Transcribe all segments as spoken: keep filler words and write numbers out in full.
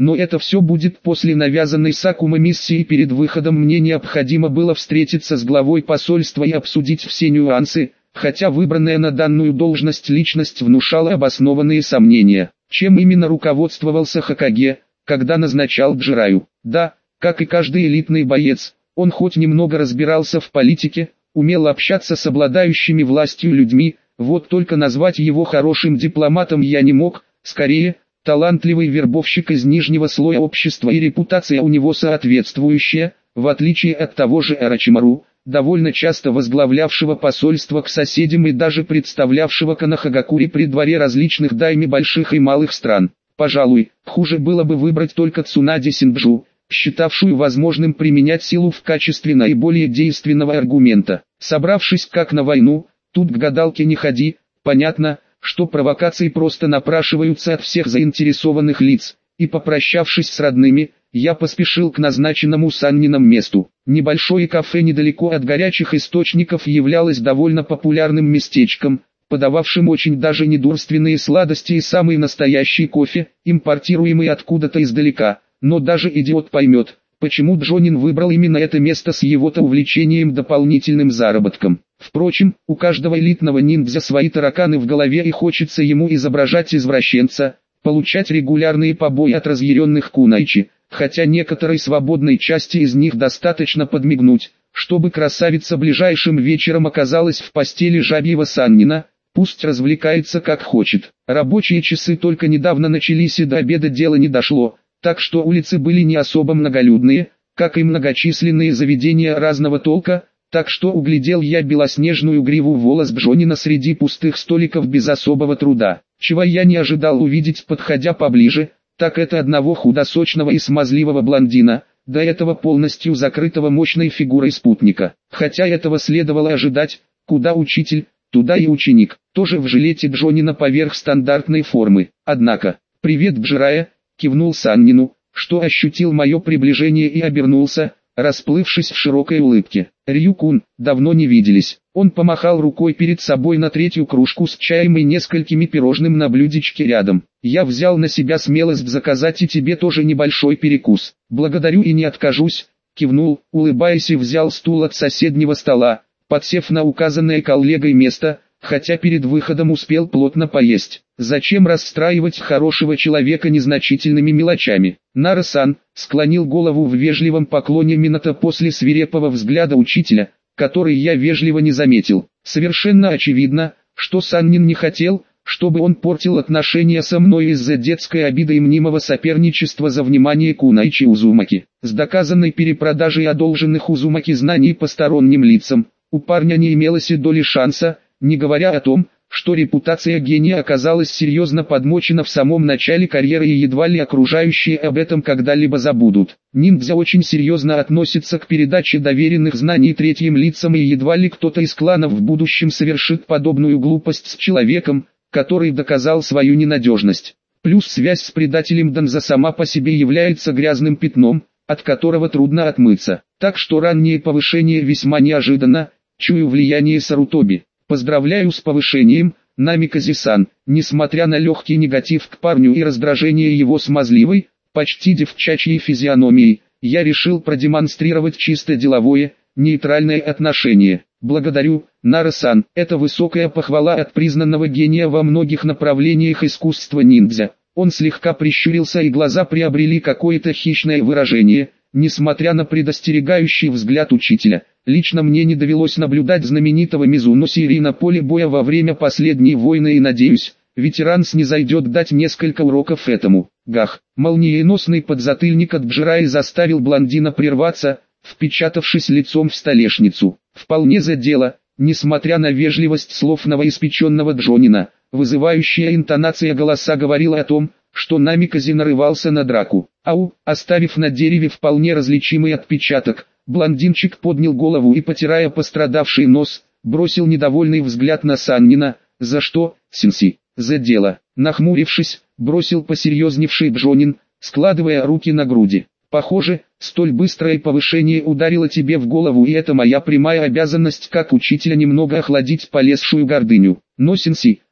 но это все будет после навязанной Сакума миссии. Перед выходом мне необходимо было встретиться с главой посольства и обсудить все нюансы, хотя выбранная на данную должность личность внушала обоснованные сомнения. Чем именно руководствовался Хокаге, когда назначал Джираю? Да, как и каждый элитный боец, он хоть немного разбирался в политике, умел общаться с обладающими властью людьми, вот только назвать его хорошим дипломатом я не мог, скорее, талантливый вербовщик из нижнего слоя общества, и репутация у него соответствующая, в отличие от того же Орочимару, довольно часто возглавлявшего посольство к соседям и даже представлявшего Канахагакури при дворе различных дайми больших и малых стран. Пожалуй, хуже было бы выбрать только Цунаде Синджу, считавшую возможным применять силу в качестве наиболее действенного аргумента. Собравшись как на войну, тут к гадалке не ходи, понятно, что провокации просто напрашиваются от всех заинтересованных лиц, и попрощавшись с родными, я поспешил к назначенному Саннином месту. Небольшое кафе недалеко от горячих источников являлось довольно популярным местечком, подававшим очень даже недурственные сладости и самый настоящий кофе, импортируемый откуда-то издалека, но даже идиот поймет, почему Джонин выбрал именно это место с его-то увлечением дополнительным заработком. Впрочем, у каждого элитного ниндзя свои тараканы в голове, и хочется ему изображать извращенца, получать регулярные побои от разъяренных кунайчи, хотя некоторой свободной части из них достаточно подмигнуть, чтобы красавица ближайшим вечером оказалась в постели жабьего Саннина, пусть развлекается как хочет. Рабочие часы только недавно начались и до обеда дело не дошло, так что улицы были не особо многолюдные, как и многочисленные заведения разного толка, так что углядел я белоснежную гриву волос Джонина среди пустых столиков без особого труда. Чего я не ожидал увидеть, подходя поближе, так это одного худосочного и смазливого блондина, до этого полностью закрытого мощной фигурой спутника. Хотя этого следовало ожидать, куда учитель, туда и ученик, тоже в жилете Джонина поверх стандартной формы. Однако, «Привет, Джирая», кивнул Саннину, что ощутил мое приближение и обернулся, расплывшись в широкой улыбке. «Рyu-кун, давно не виделись». Он помахал рукой перед собой на третью кружку с чаем и несколькими пирожным на блюдечке рядом. «Я взял на себя смелость заказать и тебе тоже небольшой перекус». «Благодарю и не откажусь», кивнул, улыбаясь, и взял стул от соседнего стола, подсев на указанное коллегой место, хотя перед выходом успел плотно поесть. Зачем расстраивать хорошего человека незначительными мелочами? Нара-сан склонил голову в вежливом поклоне Минато после свирепого взгляда учителя, который я вежливо не заметил. Совершенно очевидно, что Саннин не хотел, чтобы он портил отношения со мной из-за детской обиды и мнимого соперничества за внимание Кунайчи Узумаки. С доказанной перепродажей одолженных Узумаки знаний посторонним лицам, у парня не имелось и доли шанса, не говоря о том, что репутация гения оказалась серьезно подмочена в самом начале карьеры и едва ли окружающие об этом когда-либо забудут. Ниндзя очень серьезно относится к передаче доверенных знаний третьим лицам, и едва ли кто-то из кланов в будущем совершит подобную глупость с человеком, который доказал свою ненадежность. Плюс связь с предателем Данза сама по себе является грязным пятном, от которого трудно отмыться. Так что раннее повышение весьма неожиданно, чую влияние Сарутоби. Поздравляю с повышением, Намикази-сан. Несмотря на легкий негатив к парню и раздражение его смазливой, почти девчачьей физиономией, я решил продемонстрировать чисто деловое, нейтральное отношение. Благодарю, Нара-сан. Это высокая похвала от признанного гения во многих направлениях искусства ниндзя. Он слегка прищурился, и глаза приобрели какое-то хищное выражение. Несмотря на предостерегающий взгляд учителя, лично мне не довелось наблюдать знаменитого Мизуно Сири на поле боя во время последней войны, и надеюсь, ветеран снизойдет дать несколько уроков этому. Гах! Молниеносный подзатыльник от Джираи заставил блондина прерваться, впечатавшись лицом в столешницу. Вполне за дело, несмотря на вежливость слов новоиспеченного Джонина, вызывающая интонация голоса говорила о том, что Намикази нарывался на драку. Ау, оставив на дереве вполне различимый отпечаток, блондинчик поднял голову и, потирая пострадавший нос, бросил недовольный взгляд на Саннина. «За что, сенси?» «За дело». Нахмурившись, бросил посерьезневший Джонин, складывая руки на груди. «Похоже, столь быстрое повышение ударило тебе в голову, и это моя прямая обязанность как учителя немного охладить полезшую гордыню. Но, сенси,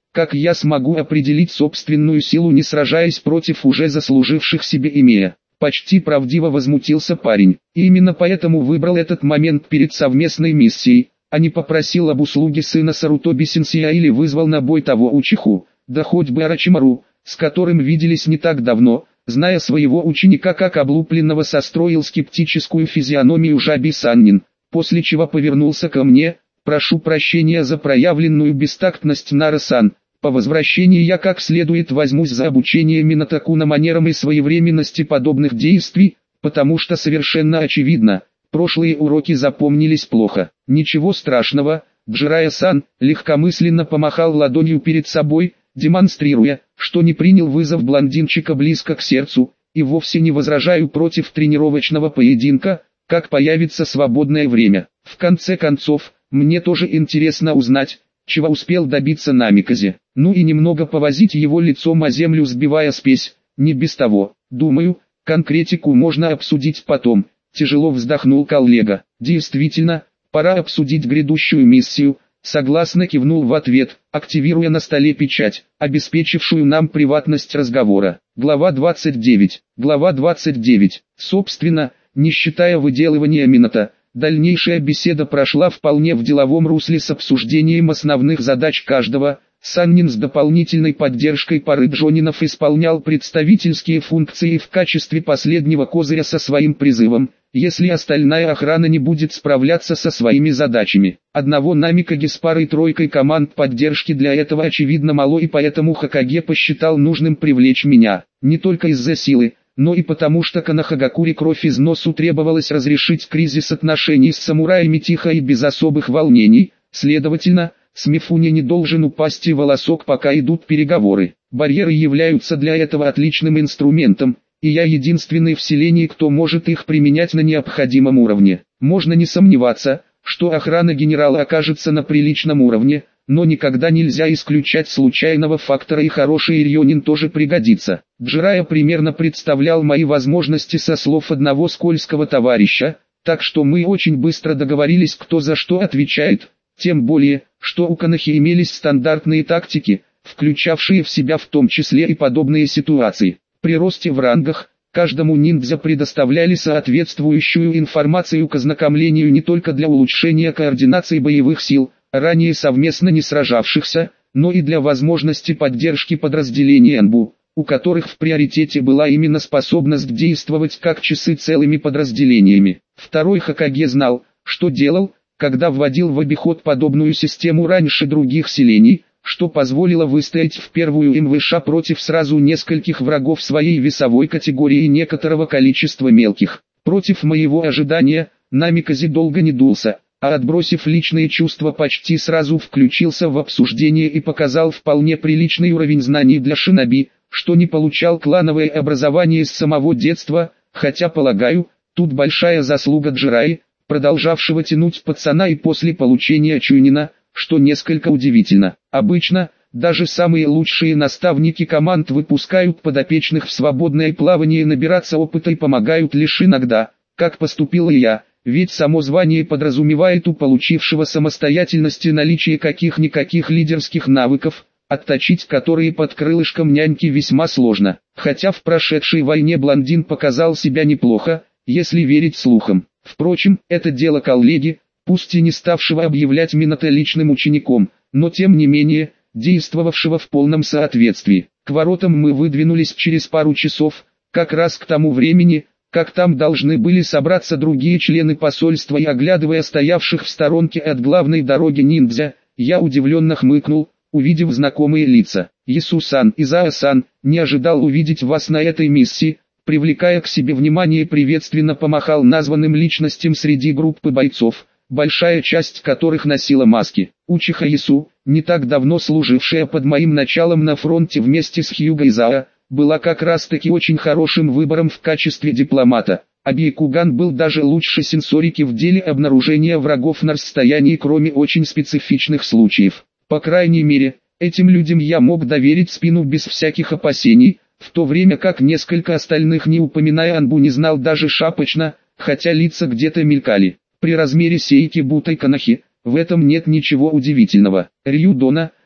как я смогу определить собственную силу, не сражаясь против уже заслуживших себе имея? Почти правдиво возмутился парень. И именно поэтому выбрал этот момент перед совместной миссией, а не попросил об услуге сына Сарутоби Сенсея или вызвал на бой того Учиху, да хоть бы Орочимару, с которым виделись не так давно. Зная своего ученика как облупленного, состроил скептическую физиономию Жаби Саннин, после чего повернулся ко мне: «Прошу прощения за проявленную бестактность, Нара-сан. По возвращении я как следует возьмусь за обучение Минотакуна манерам и своевременности подобных действий, потому что совершенно очевидно, прошлые уроки запомнились плохо». «Ничего страшного», Джирая-сан легкомысленно помахал ладонью перед собой, демонстрируя, что не принял вызов блондинчика близко к сердцу, и вовсе не возражаю против тренировочного поединка, как появится свободное время. В конце концов, мне тоже интересно узнать, чего успел добиться Намиказе. Ну и немного повозить его лицом о землю, сбивая спесь, не без того. Думаю, конкретику можно обсудить потом. Тяжело вздохнул коллега. Действительно, пора обсудить грядущую миссию. Согласно кивнул в ответ, активируя на столе печать, обеспечившую нам приватность разговора. Глава двадцать девять. Глава двадцать девять. Собственно, не считая выделывания Минота, дальнейшая беседа прошла вполне в деловом русле с обсуждением основных задач каждого. Саннин с дополнительной поддержкой пары Джонинов исполнял представительские функции в качестве последнего козыря со своим призывом, если остальная охрана не будет справляться со своими задачами. Одного Намикаги с парой-тройкой команд поддержки для этого очевидно мало, и поэтому Хокаге посчитал нужным привлечь меня, не только из-за силы, но и потому что Канахагакуре кровь из носу требовалось разрешить кризис отношений с самураями тихо и без особых волнений. Следовательно, с Мифуне не должен упасть и волосок, пока идут переговоры. Барьеры являются для этого отличным инструментом, и я единственный в селении, кто может их применять на необходимом уровне. Можно не сомневаться, что охрана генерала окажется на приличном уровне, но никогда нельзя исключать случайного фактора, и хороший Ирьонин тоже пригодится. Джирая примерно представлял мои возможности со слов одного скользкого товарища, так что мы очень быстро договорились, кто за что отвечает. Тем более, что у Канахи имелись стандартные тактики, включавшие в себя в том числе и подобные ситуации. При росте в рангах, каждому ниндзя предоставляли соответствующую информацию к ознакомлению не только для улучшения координации боевых сил, ранее совместно не сражавшихся, но и для возможности поддержки подразделений Анбу, у которых в приоритете была именно способность действовать как часы целыми подразделениями. Второй Хокаге знал, что делал, когда вводил в обиход подобную систему раньше других селений, что позволило выстоять в первую МВШ против сразу нескольких врагов своей весовой категории и некоторого количества мелких. Против моего ожидания, Намиказе долго не дулся, а отбросив личные чувства, почти сразу включился в обсуждение и показал вполне приличный уровень знаний для шиноби, что не получал клановое образование с самого детства, хотя, полагаю, тут большая заслуга Джираи, продолжавшего тянуть пацана и после получения Чуйнина, что несколько удивительно. Обычно, даже самые лучшие наставники команд выпускают подопечных в свободное плавание набираться опыта и помогают лишь иногда, как поступил и я, ведь само звание подразумевает у получившего самостоятельности наличие каких-никаких лидерских навыков, отточить которые под крылышком няньки весьма сложно. Хотя в прошедшей войне блондин показал себя неплохо, если верить слухам. Впрочем, это дело коллеги, пусть и не ставшего объявлять Минота личным учеником, но тем не менее, действовавшего в полном соответствии. К воротам мы выдвинулись через пару часов, как раз к тому времени, как там должны были собраться другие члены посольства, и оглядывая стоявших в сторонке от главной дороги ниндзя, я удивленно хмыкнул, увидев знакомые лица. «Ясу-сан, Изаа-сан, не ожидал увидеть вас на этой миссии», привлекая к себе внимание, приветственно помахал названным личностям среди группы бойцов, большая часть которых носила маски. Учиха Ясу, не так давно служившая под моим началом на фронте вместе с Хьюго Изаа, была как раз таки очень хорошим выбором в качестве дипломата. А Бейкуган был даже лучше сенсорики в деле обнаружения врагов на расстоянии, кроме очень специфичных случаев. По крайней мере, этим людям я мог доверить спину без всяких опасений, в то время как несколько остальных, не упоминая Анбу, не знал даже шапочно, хотя лица где-то мелькали. При размере сейки Бутай Канахи, в этом нет ничего удивительного. Рью Дона,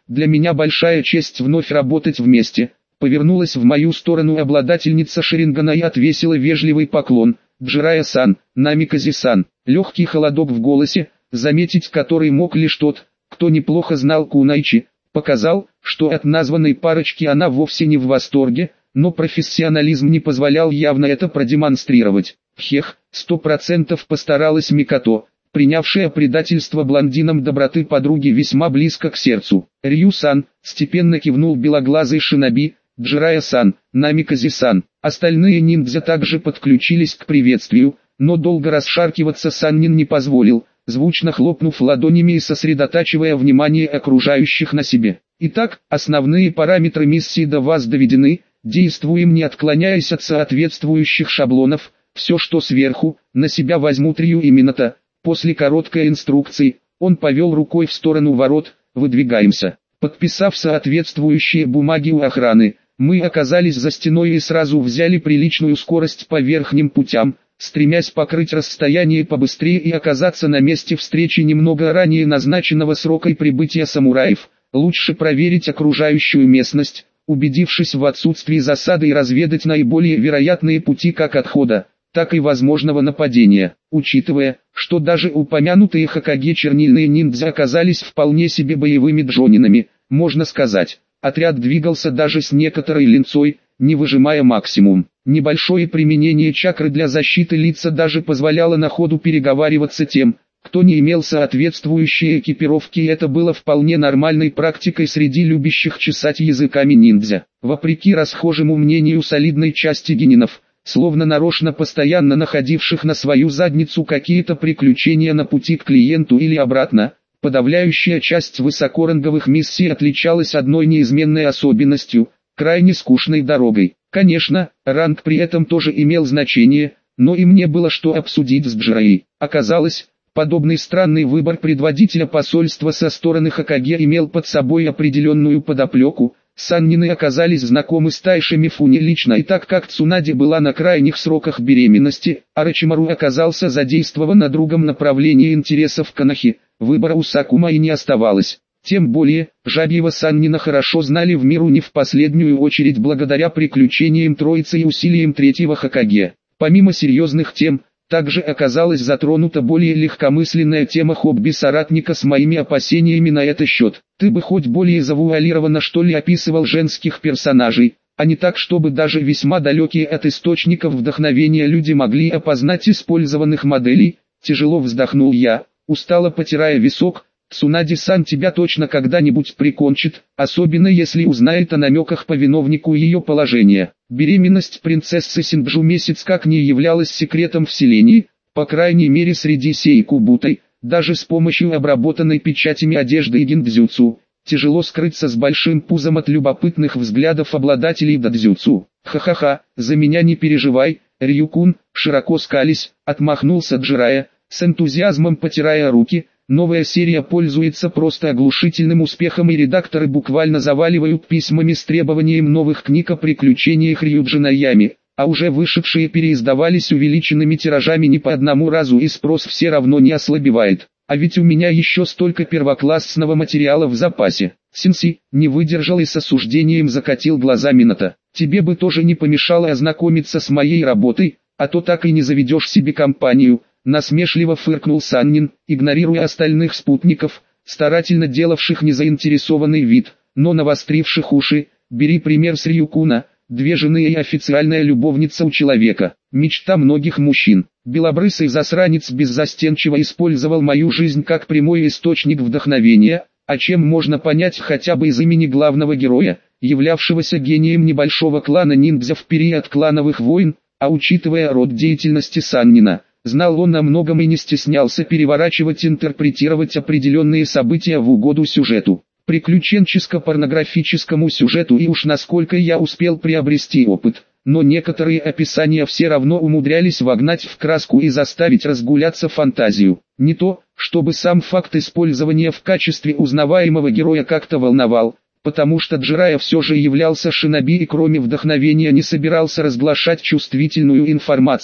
для меня большая честь вновь работать вместе. Повернулась в мою сторону обладательница Шарингана и отвесила вежливый поклон. Джирайя-сан, Намикази-сан. Легкий холодок в голосе, заметить который мог лишь тот, кто неплохо знал Кунайчи, показал, что от названной парочки она вовсе не в восторге, но профессионализм не позволял явно это продемонстрировать. Хех, сто процентов постаралась Микото, принявшая предательство блондином доброты подруги весьма близко к сердцу. Рью-сан, степенно кивнул белоглазый шиноби. Джирайя-сан, Намикази-сан. Остальные ниндзя также подключились к приветствию, но долго расшаркиваться Саннин не позволил, звучно хлопнув ладонями и сосредотачивая внимание окружающих на себе. Итак, основные параметры миссии до вас доведены, действуем не отклоняясь от соответствующих шаблонов, все что сверху, на себя возьмут Рью и Минато. После короткой инструкции, он повел рукой в сторону ворот, выдвигаемся. Подписав соответствующие бумаги у охраны, мы оказались за стеной и сразу взяли приличную скорость по верхним путям, стремясь покрыть расстояние побыстрее и оказаться на месте встречи немного ранее назначенного срока и прибытия самураев. Лучше проверить окружающую местность, убедившись в отсутствии засады и разведать наиболее вероятные пути как отхода, так и возможного нападения. Учитывая, что даже упомянутые Хокаге чернильные ниндзя оказались вполне себе боевыми джонинами, можно сказать, отряд двигался даже с некоторой линцой, не выжимая максимум. Небольшое применение чакры для защиты лица даже позволяло на ходу переговариваться тем, кто не имел соответствующей экипировки, и это было вполне нормальной практикой среди любящих чесать языками ниндзя. Вопреки расхожему мнению солидной части генинов, словно нарочно постоянно находивших на свою задницу какие-то приключения на пути к клиенту или обратно, подавляющая часть высокоранговых миссий отличалась одной неизменной особенностью – крайне скучной дорогой. Конечно, ранг при этом тоже имел значение, но и мне было что обсудить с Джирайей. Оказалось, подобный странный выбор предводителя посольства со стороны Хокаге имел под собой определенную подоплеку. Саннины оказались знакомы с Тайши Мифуни лично, и так как Цунади была на крайних сроках беременности, Орочимару оказался задействован на другом направлении интересов Канахи, выбора у Сакума и не оставалось. Тем более, Жабьева Саннина хорошо знали в миру не в последнюю очередь благодаря приключениям Троицы и усилиям третьего Хокаге. Помимо серьезных тем, также оказалась затронута более легкомысленная тема хобби-соратника с моими опасениями на этот счет. Ты бы хоть более завуалированно что ли описывал женских персонажей, а не так, чтобы даже весьма далекие от источников вдохновения люди могли опознать использованных моделей. Тяжело вздохнул я, устало потирая висок. Цунади-сан тебя точно когда-нибудь прикончит, особенно если узнает о намеках по виновнику ее положения. Беременность принцессы Синджу месяц как не являлась секретом вселенной, по крайней мере среди сейкубутай, даже с помощью обработанной печатями одежды и гиндзюцу. Тяжело скрыться с большим пузом от любопытных взглядов обладателей дадзюцу. Ха-ха-ха, за меня не переживай, Рью-кун, широко скались, отмахнулся Джирайя, с энтузиазмом потирая руки. Новая серия пользуется просто оглушительным успехом, и редакторы буквально заваливают письмами с требованием новых книг о приключениях Рюджина Ями, а уже вышедшие переиздавались увеличенными тиражами не по одному разу, и спрос все равно не ослабевает. А ведь у меня еще столько первоклассного материала в запасе. Синси не выдержал и с осуждением закатил глаза Минато. Тебе бы тоже не помешало ознакомиться с моей работой, а то так и не заведешь себе компанию. Насмешливо фыркнул Саннин, игнорируя остальных спутников, старательно делавших незаинтересованный вид, но навостривших уши. Бери пример с Рью-куна, две жены и официальная любовница у человека, мечта многих мужчин. Белобрысый засранец беззастенчиво использовал мою жизнь как прямой источник вдохновения, о чем можно понять хотя бы из имени главного героя, являвшегося гением небольшого клана ниндзя в период клановых войн, а учитывая род деятельности Саннина, знал он о многом и не стеснялся переворачивать и интерпретировать определенные события в угоду сюжету. Приключенческо-порнографическому сюжету, и уж насколько я успел приобрести опыт, но некоторые описания все равно умудрялись вогнать в краску и заставить разгуляться фантазию. Не то, чтобы сам факт использования в качестве узнаваемого героя как-то волновал, потому что Джирайя все же являлся шиноби и кроме вдохновения не собирался разглашать чувствительную информацию,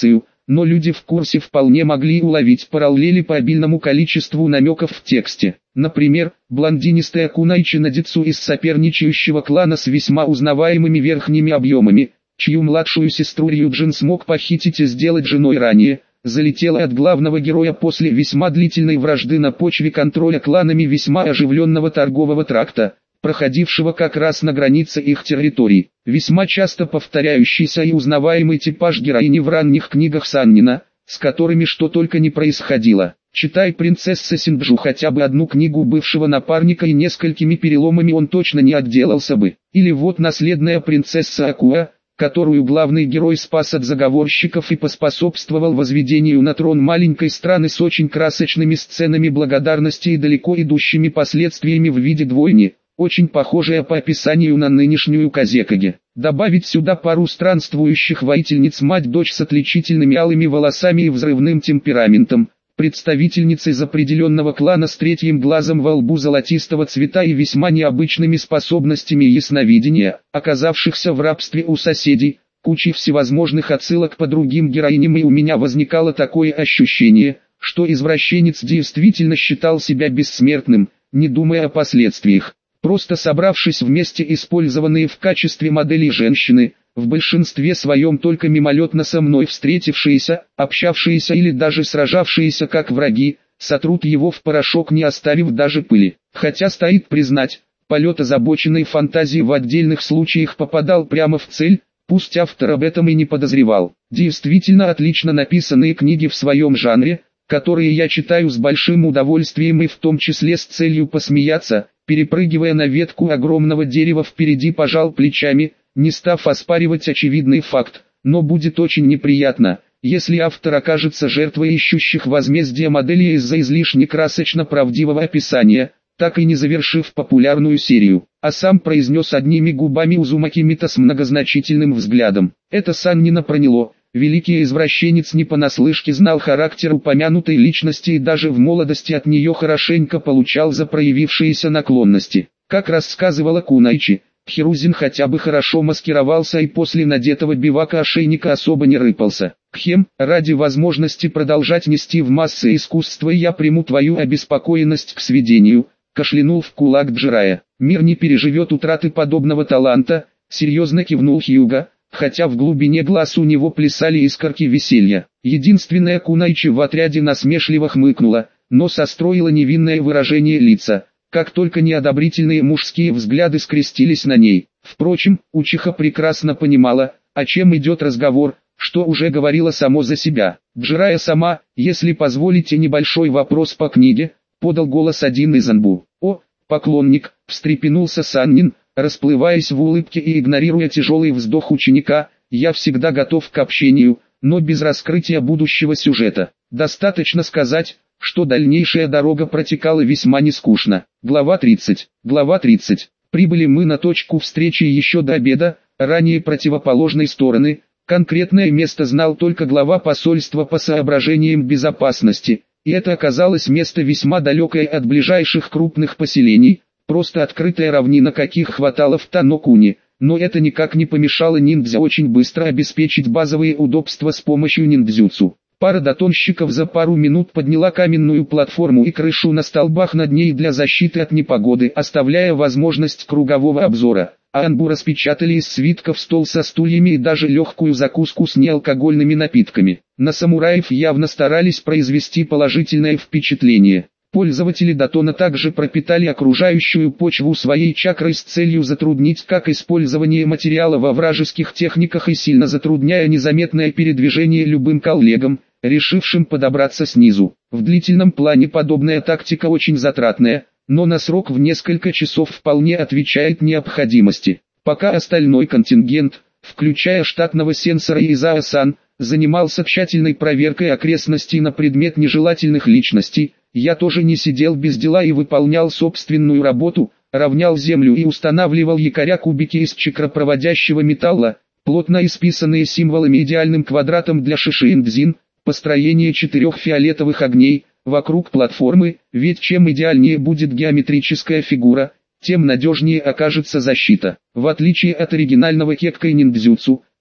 но люди в курсе вполне могли уловить параллели по обильному количеству намеков в тексте. Например, блондинистая кунайчи Надицу из соперничающего клана с весьма узнаваемыми верхними объемами, чью младшую сестру Рюджин смог похитить и сделать женой ранее, залетела от главного героя после весьма длительной вражды на почве контроля кланами весьма оживленного торгового тракта, проходившего как раз на границе их территорий. Весьма часто повторяющийся и узнаваемый типаж героини в ранних книгах Саннина, с которыми что только не происходило. Читай «Принцесса Синджу» хотя бы одну книгу бывшего напарника, и несколькими переломами он точно не отделался бы. Или вот наследная принцесса Акуа, которую главный герой спас от заговорщиков и поспособствовал возведению на трон маленькой страны с очень красочными сценами благодарности и далеко идущими последствиями в виде двойни, очень похожая по описанию на нынешнюю Казекаге. Добавить сюда пару странствующих воительниц, мать-дочь с отличительными алыми волосами и взрывным темпераментом, представительниц из определенного клана с третьим глазом во лбу золотистого цвета и весьма необычными способностями ясновидения, оказавшихся в рабстве у соседей, кучей всевозможных отсылок по другим героиням, и у меня возникало такое ощущение, что извращенец действительно считал себя бессмертным, не думая о последствиях. Просто собравшись вместе использованные в качестве моделей женщины, в большинстве своем только мимолетно со мной встретившиеся, общавшиеся или даже сражавшиеся как враги, сотрут его в порошок, не оставив даже пыли. Хотя стоит признать, полет озабоченной фантазии в отдельных случаях попадал прямо в цель, пусть автор об этом и не подозревал. Действительно отлично написанные книги в своем жанре, которые я читаю с большим удовольствием и в том числе с целью посмеяться, перепрыгивая на ветку огромного дерева впереди, пожал плечами, не став оспаривать очевидный факт, но будет очень неприятно, если автор окажется жертвой ищущих возмездия моделей из-за излишне красочно правдивого описания, так и не завершив популярную серию, а сам произнес одними губами Узумаки Мита с многозначительным взглядом. Это Саннина проняло. Великий извращенец не понаслышке знал характер упомянутой личности и даже в молодости от нее хорошенько получал за проявившиеся наклонности. Как рассказывала Кунайчи, Хирузин хотя бы хорошо маскировался и после надетого бивака ошейника особо не рыпался. Кхем, ради возможности продолжать нести в массы искусства я приму твою обеспокоенность к сведению, кашлянул в кулак Джирая. Мир не переживет утраты подобного таланта, серьезно кивнул Хьюга, хотя в глубине глаз у него плясали искорки веселья. Единственная Кунайчи в отряде насмешливо хмыкнула, но состроила невинное выражение лица, как только неодобрительные мужские взгляды скрестились на ней. Впрочем, Учиха прекрасно понимала, о чем идет разговор, что уже говорила само за себя. Джирая сама, если позволите небольшой вопрос по книге, подал голос один из Анбу. О, поклонник, встрепенулся Саннин, расплываясь в улыбке и игнорируя тяжелый вздох ученика, я всегда готов к общению, но без раскрытия будущего сюжета. Достаточно сказать, что дальнейшая дорога протекала весьма нескучно. Глава тридцать. Глава тридцать. Прибыли мы на точку встречи еще до обеда, ранее противоположной стороны. Конкретное место знал только глава посольства по соображениям безопасности, и это оказалось место весьма далекое от ближайших крупных поселений, просто открытая равнина, каких хватало в Танокуне, но это никак не помешало ниндзя очень быстро обеспечить базовые удобства с помощью ниндзюцу. Пара датонщиков за пару минут подняла каменную платформу и крышу на столбах над ней для защиты от непогоды, оставляя возможность кругового обзора, а Анбу распечатали из свитков стол со стульями и даже легкую закуску с неалкогольными напитками. На самураев явно старались произвести положительное впечатление. Пользователи Датона также пропитали окружающую почву своей чакрой с целью затруднить как использование материала во вражеских техниках и сильно затрудняя незаметное передвижение любым коллегам, решившим подобраться снизу. В длительном плане подобная тактика очень затратная, но на срок в несколько часов вполне отвечает необходимости. Пока остальной контингент, включая штатного сенсора и Изаа-сан, занимался тщательной проверкой окрестностей на предмет нежелательных личностей, я тоже не сидел без дела и выполнял собственную работу, равнял землю и устанавливал якоря, кубики из чакропроводящего металла, плотно исписанные символами идеальным квадратом для шишиэндзин, построение четырех фиолетовых огней вокруг платформы, ведь чем идеальнее будет геометрическая фигура, тем надежнее окажется защита. В отличие от оригинального кеккай ниндзюцу,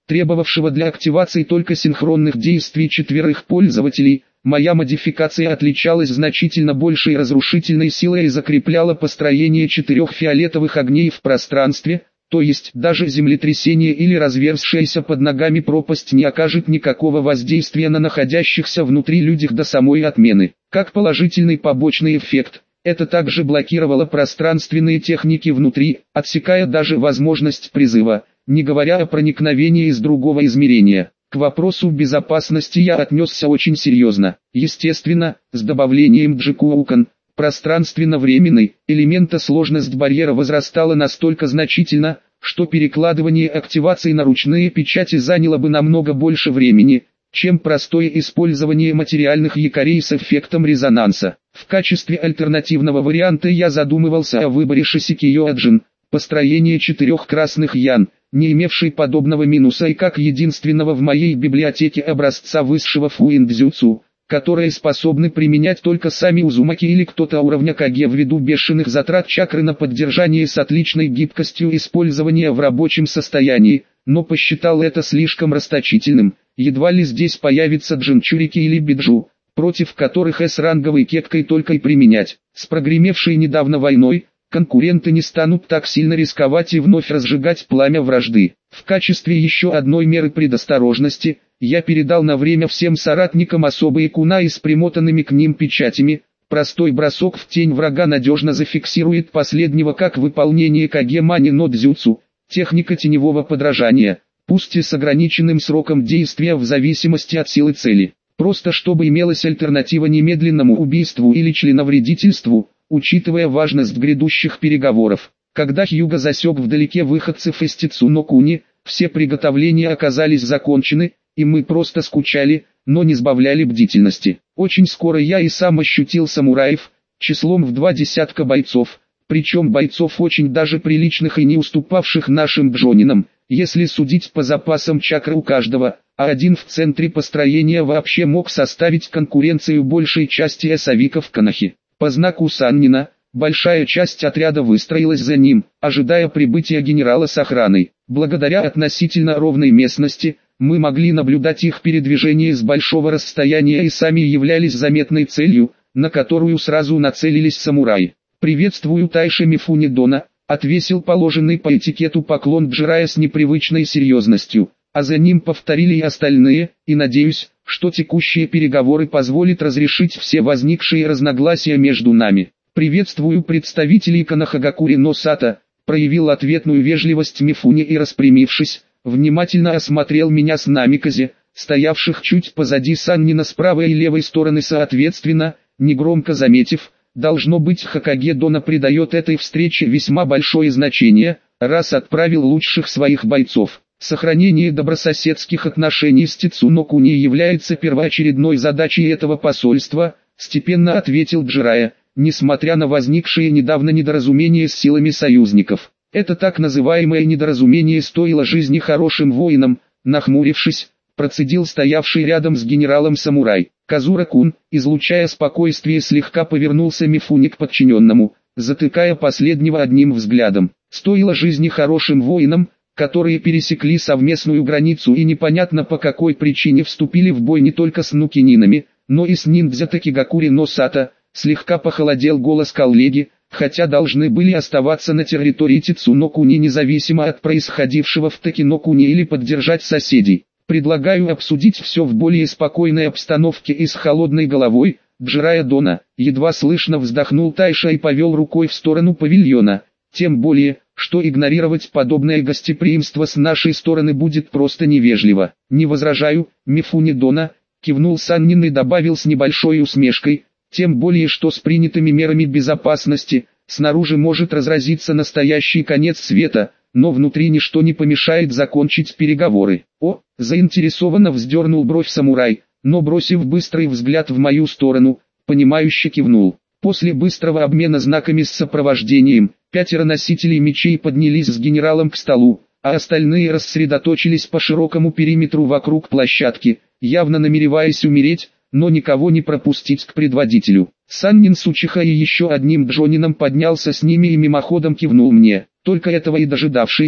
требовавшего для активации только синхронных действий четверых пользователей. Моя модификация отличалась значительно большей разрушительной силой и закрепляла построение четырех фиолетовых огней в пространстве, то есть даже землетрясение или разверзшаяся под ногами пропасть не окажет никакого воздействия на находящихся внутри людей до самой отмены. Как положительный побочный эффект, это также блокировало пространственные техники внутри, отсекая даже возможность призыва, не говоря о проникновении из другого измерения. К вопросу безопасности я отнесся очень серьезно. Естественно, с добавлением Джикуукан, пространственно-временной, элемента сложность барьера возрастала настолько значительно, что перекладывание активации на ручные печати заняло бы намного больше времени, чем простое использование материальных якорей с эффектом резонанса. В качестве альтернативного варианта я задумывался о выборе Шисикиё-Аджин, построение четырех красных ян, не имевший подобного минуса и как единственного в моей библиотеке образца высшего фуиндзюцу, которые способны применять только сами Узумаки или кто-то уровня Каге ввиду бешеных затрат чакры на поддержание с отличной гибкостью использования в рабочем состоянии, но посчитал это слишком расточительным. Едва ли здесь появится джинчурики или биджу, против которых эс-ранговой кеткой только и применять. С прогремевшей недавно войной, конкуренты не станут так сильно рисковать и вновь разжигать пламя вражды. В качестве еще одной меры предосторожности, я передал на время всем соратникам особые кунаи с примотанными к ним печатями. Простой бросок в тень врага надежно зафиксирует последнего как выполнение кагемани но дзюцу, техника теневого подражания, пусть и с ограниченным сроком действия в зависимости от силы цели. Просто чтобы имелась альтернатива немедленному убийству или членовредительству, учитывая важность грядущих переговоров. Когда Хьюго засек вдалеке выходцев из Тицунокуни, все приготовления оказались закончены, и мы просто скучали, но не сбавляли бдительности. Очень скоро я и сам ощутил самураев, числом в два десятка бойцов, причем бойцов очень даже приличных и не уступавших нашим джонинам, если судить по запасам чакры у каждого, а один в центре построения вообще мог составить конкуренцию большей части эсовиков Канахи. По знаку Саннина, большая часть отряда выстроилась за ним, ожидая прибытия генерала с охраной. Благодаря относительно ровной местности, мы могли наблюдать их передвижение с большого расстояния и сами являлись заметной целью, на которую сразу нацелились самураи. «Приветствую Тайши Мифуни Дона», отвесил положенный по этикету поклон Джирая с непривычной серьезностью, а за ним повторили и остальные, и надеюсь, что текущие переговоры позволят разрешить все возникшие разногласия между нами. «Приветствую представителей Канахагакури но Сата», проявил ответную вежливость Мифуни и, распрямившись, внимательно осмотрел меня с Намиказе, стоявших чуть позади Саннина с правой и левой стороны соответственно, негромко заметив, должно быть Хокаге Дона придает этой встрече весьма большое значение, раз отправил лучших своих бойцов. Сохранение добрососедских отношений с Тицунокуни является первоочередной задачей этого посольства, степенно ответил Джирая, несмотря на возникшие недавно недоразумения с силами союзников. Это так называемое недоразумение стоило жизни хорошим воинам, нахмурившись, процедил стоявший рядом с генералом самурай. Казура-кун, излучая спокойствие, слегка повернулся Мифуни к подчиненному, затыкая последнего одним взглядом. Стоило жизни хорошим воинам, которые пересекли совместную границу и непонятно по какой причине вступили в бой не только с нукининами, но и с ниндзя Такигакури но Сата, слегка похолодел голос коллеги, хотя должны были оставаться на территории Тицунокуни независимо от происходившего в Такинокуни или поддержать соседей. Предлагаю обсудить все в более спокойной обстановке и с холодной головой. Джирая Дона, едва слышно вздохнул Тайша и повел рукой в сторону павильона. Тем более, что игнорировать подобное гостеприимство с нашей стороны будет просто невежливо. Не возражаю, Мифуни Дона, кивнул Саннин и добавил с небольшой усмешкой, тем более что с принятыми мерами безопасности, снаружи может разразиться настоящий конец света, но внутри ничто не помешает закончить переговоры. О, заинтересованно вздернул бровь самурай, но бросив быстрый взгляд в мою сторону, понимающе кивнул. После быстрого обмена знаками с сопровождением, пятеро носителей мечей поднялись с генералом к столу, а остальные рассредоточились по широкому периметру вокруг площадки, явно намереваясь умереть, но никого не пропустить к предводителю. Саннин с Учиха и еще одним джонином поднялся с ними и мимоходом кивнул мне. Только этого и дожидавшийся,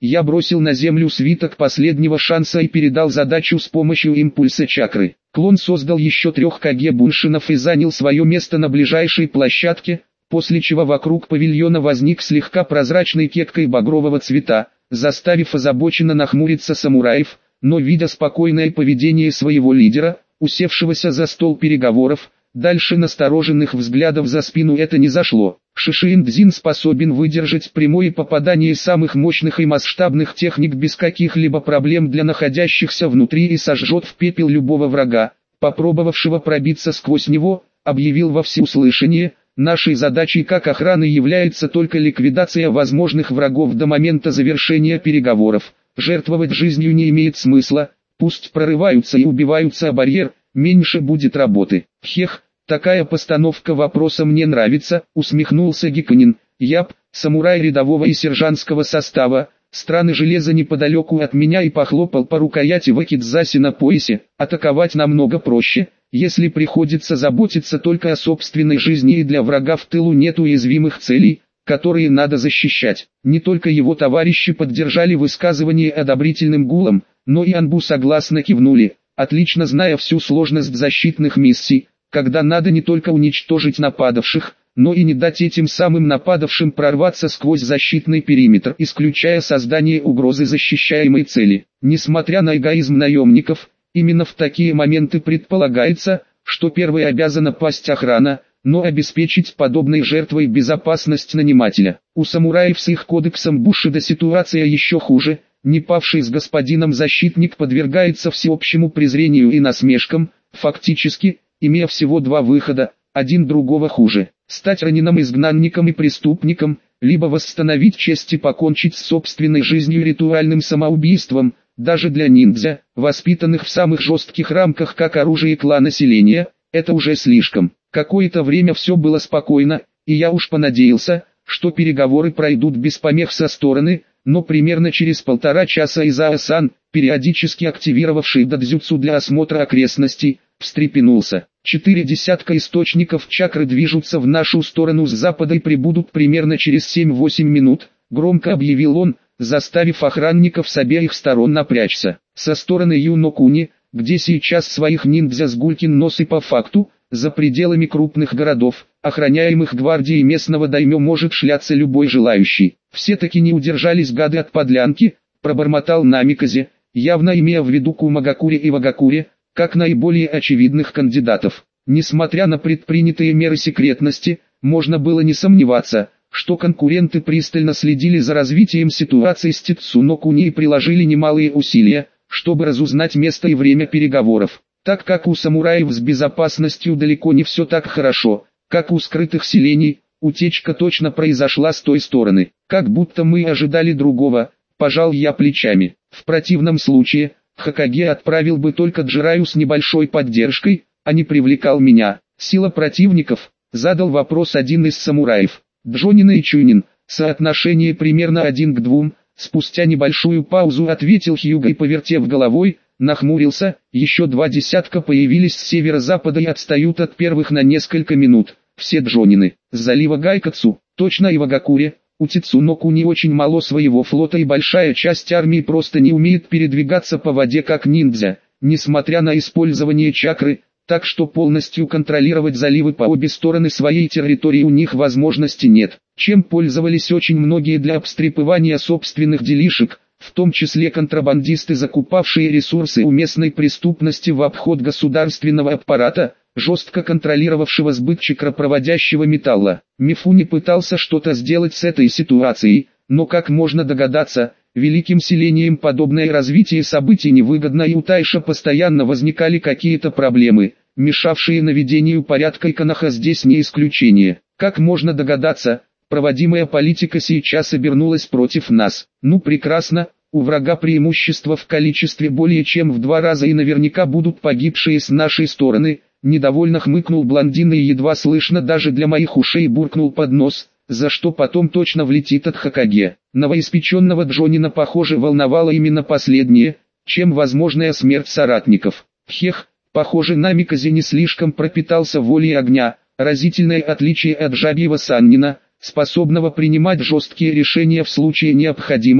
Я бросил на землю свиток последнего шанса и передал задачу с помощью импульса чакры. Клон создал еще трех Каге Буншинов и занял свое место на ближайшей площадке, после чего вокруг павильона возник слегка прозрачный кеткой багрового цвета, заставив озабоченно нахмуриться самураев, но видя спокойное поведение своего лидера, усевшегося за стол переговоров, дальше настороженных взглядов за спину это не зашло. Шишиин-Дзин способен выдержать прямое попадание самых мощных и масштабных техник без каких-либо проблем для находящихся внутри и сожжет в пепел любого врага, попробовавшего пробиться сквозь него, объявил во всеуслышание. Нашей задачей как охраны является только ликвидация возможных врагов до момента завершения переговоров. Жертвовать жизнью не имеет смысла, пусть прорываются и убиваются о барьер, меньше будет работы. Хех, такая постановка вопроса мне нравится, усмехнулся Гекканин. Яп, самурай рядового и сержантского состава, страны железа неподалеку от меня и похлопал по рукояти вакидзаси на поясе. Атаковать намного проще, если приходится заботиться только о собственной жизни и для врага в тылу нет уязвимых целей, которые надо защищать. Не только его товарищи поддержали высказывание одобрительным гулом, но и Анбу согласно кивнули, отлично зная всю сложность защитных миссий, когда надо не только уничтожить нападавших, но и не дать этим самым нападавшим прорваться сквозь защитный периметр, исключая создание угрозы защищаемой цели. Несмотря на эгоизм наемников, именно в такие моменты предполагается, что первой обязана пасть охрана, но обеспечить подобной жертвой безопасность нанимателя. У самураев с их кодексом Бушидо ситуация еще хуже, не павший с господином защитник подвергается всеобщему презрению и насмешкам, фактически, имея всего два выхода, один другого хуже. Стать раненым изгнанником и преступником, либо восстановить честь и покончить с собственной жизнью ритуальным самоубийством. Даже для ниндзя, воспитанных в самых жестких рамках как оружие клана населения, это уже слишком. Какое-то время все было спокойно, и я уж понадеялся, что переговоры пройдут без помех со стороны, но примерно через полтора часа Изао-сан, периодически активировавший додзюцу для осмотра окрестностей, встрепенулся. Четыре десятка источников чакры движутся в нашу сторону с запада и прибудут примерно через семь-восемь минут, громко объявил он, заставив охранников с обеих сторон напрячься. Со стороны Юнокуни, где сейчас своих ниндзя сгулькин нос и по факту, за пределами крупных городов, охраняемых гвардией местного даймё может шляться любой желающий. Все-таки не удержались гады от подлянки, пробормотал Намиказе, явно имея в виду Кумагакури и Вагакури, как наиболее очевидных кандидатов. Несмотря на предпринятые меры секретности, можно было не сомневаться, что конкуренты пристально следили за развитием ситуации с Тицунокуни и приложили немалые усилия, чтобы разузнать место и время переговоров. Так как у самураев с безопасностью далеко не все так хорошо, как у скрытых селений, утечка точно произошла с той стороны. Как будто мы ожидали другого, пожал я плечами. В противном случае, Хокаге отправил бы только Джираю с небольшой поддержкой, а не привлекал меня. Сила противников, задал вопрос один из самураев. Джонин и Чунин, соотношение примерно один к двум, спустя небольшую паузу ответил Хьюго и, повертев головой, нахмурился. Еще два десятка появились с северо-запада и отстают от первых на несколько минут. Все Джонины, с залива Гайкацу, точно и Вагакуре. У Тицуноку не очень мало своего флота и большая часть армии просто не умеет передвигаться по воде как ниндзя, несмотря на использование чакры, так что полностью контролировать заливы по обе стороны своей территории у них возможности нет, чем пользовались очень многие для обстрепывания собственных делишек, в том числе контрабандисты, закупавшие ресурсы у местной преступности в обход государственного аппарата, жестко контролировавшего сбыт чакропроводящего металла. Мифуни пытался что-то сделать с этой ситуацией, но, как можно догадаться, великим селениям подобное развитие событий невыгодно, и у Тайша постоянно возникали какие-то проблемы, мешавшие наведению порядка, и Коноха здесь не исключение. Как можно догадаться, проводимая политика сейчас обернулась против нас. Ну прекрасно, у врага преимущество в количестве более чем в два раза и наверняка будут погибшие с нашей стороны. Недовольно хмыкнул блондин и едва слышно даже для моих ушей буркнул под нос, за что потом точно влетит от Хокаге. Новоиспеченного Джонина, похоже, волновало именно последнее, чем возможная смерть соратников. Хех, похоже, Намиказе не слишком пропитался волей огня, разительное отличие от жабьего Саннина, способного принимать жесткие решения в случае необходимости,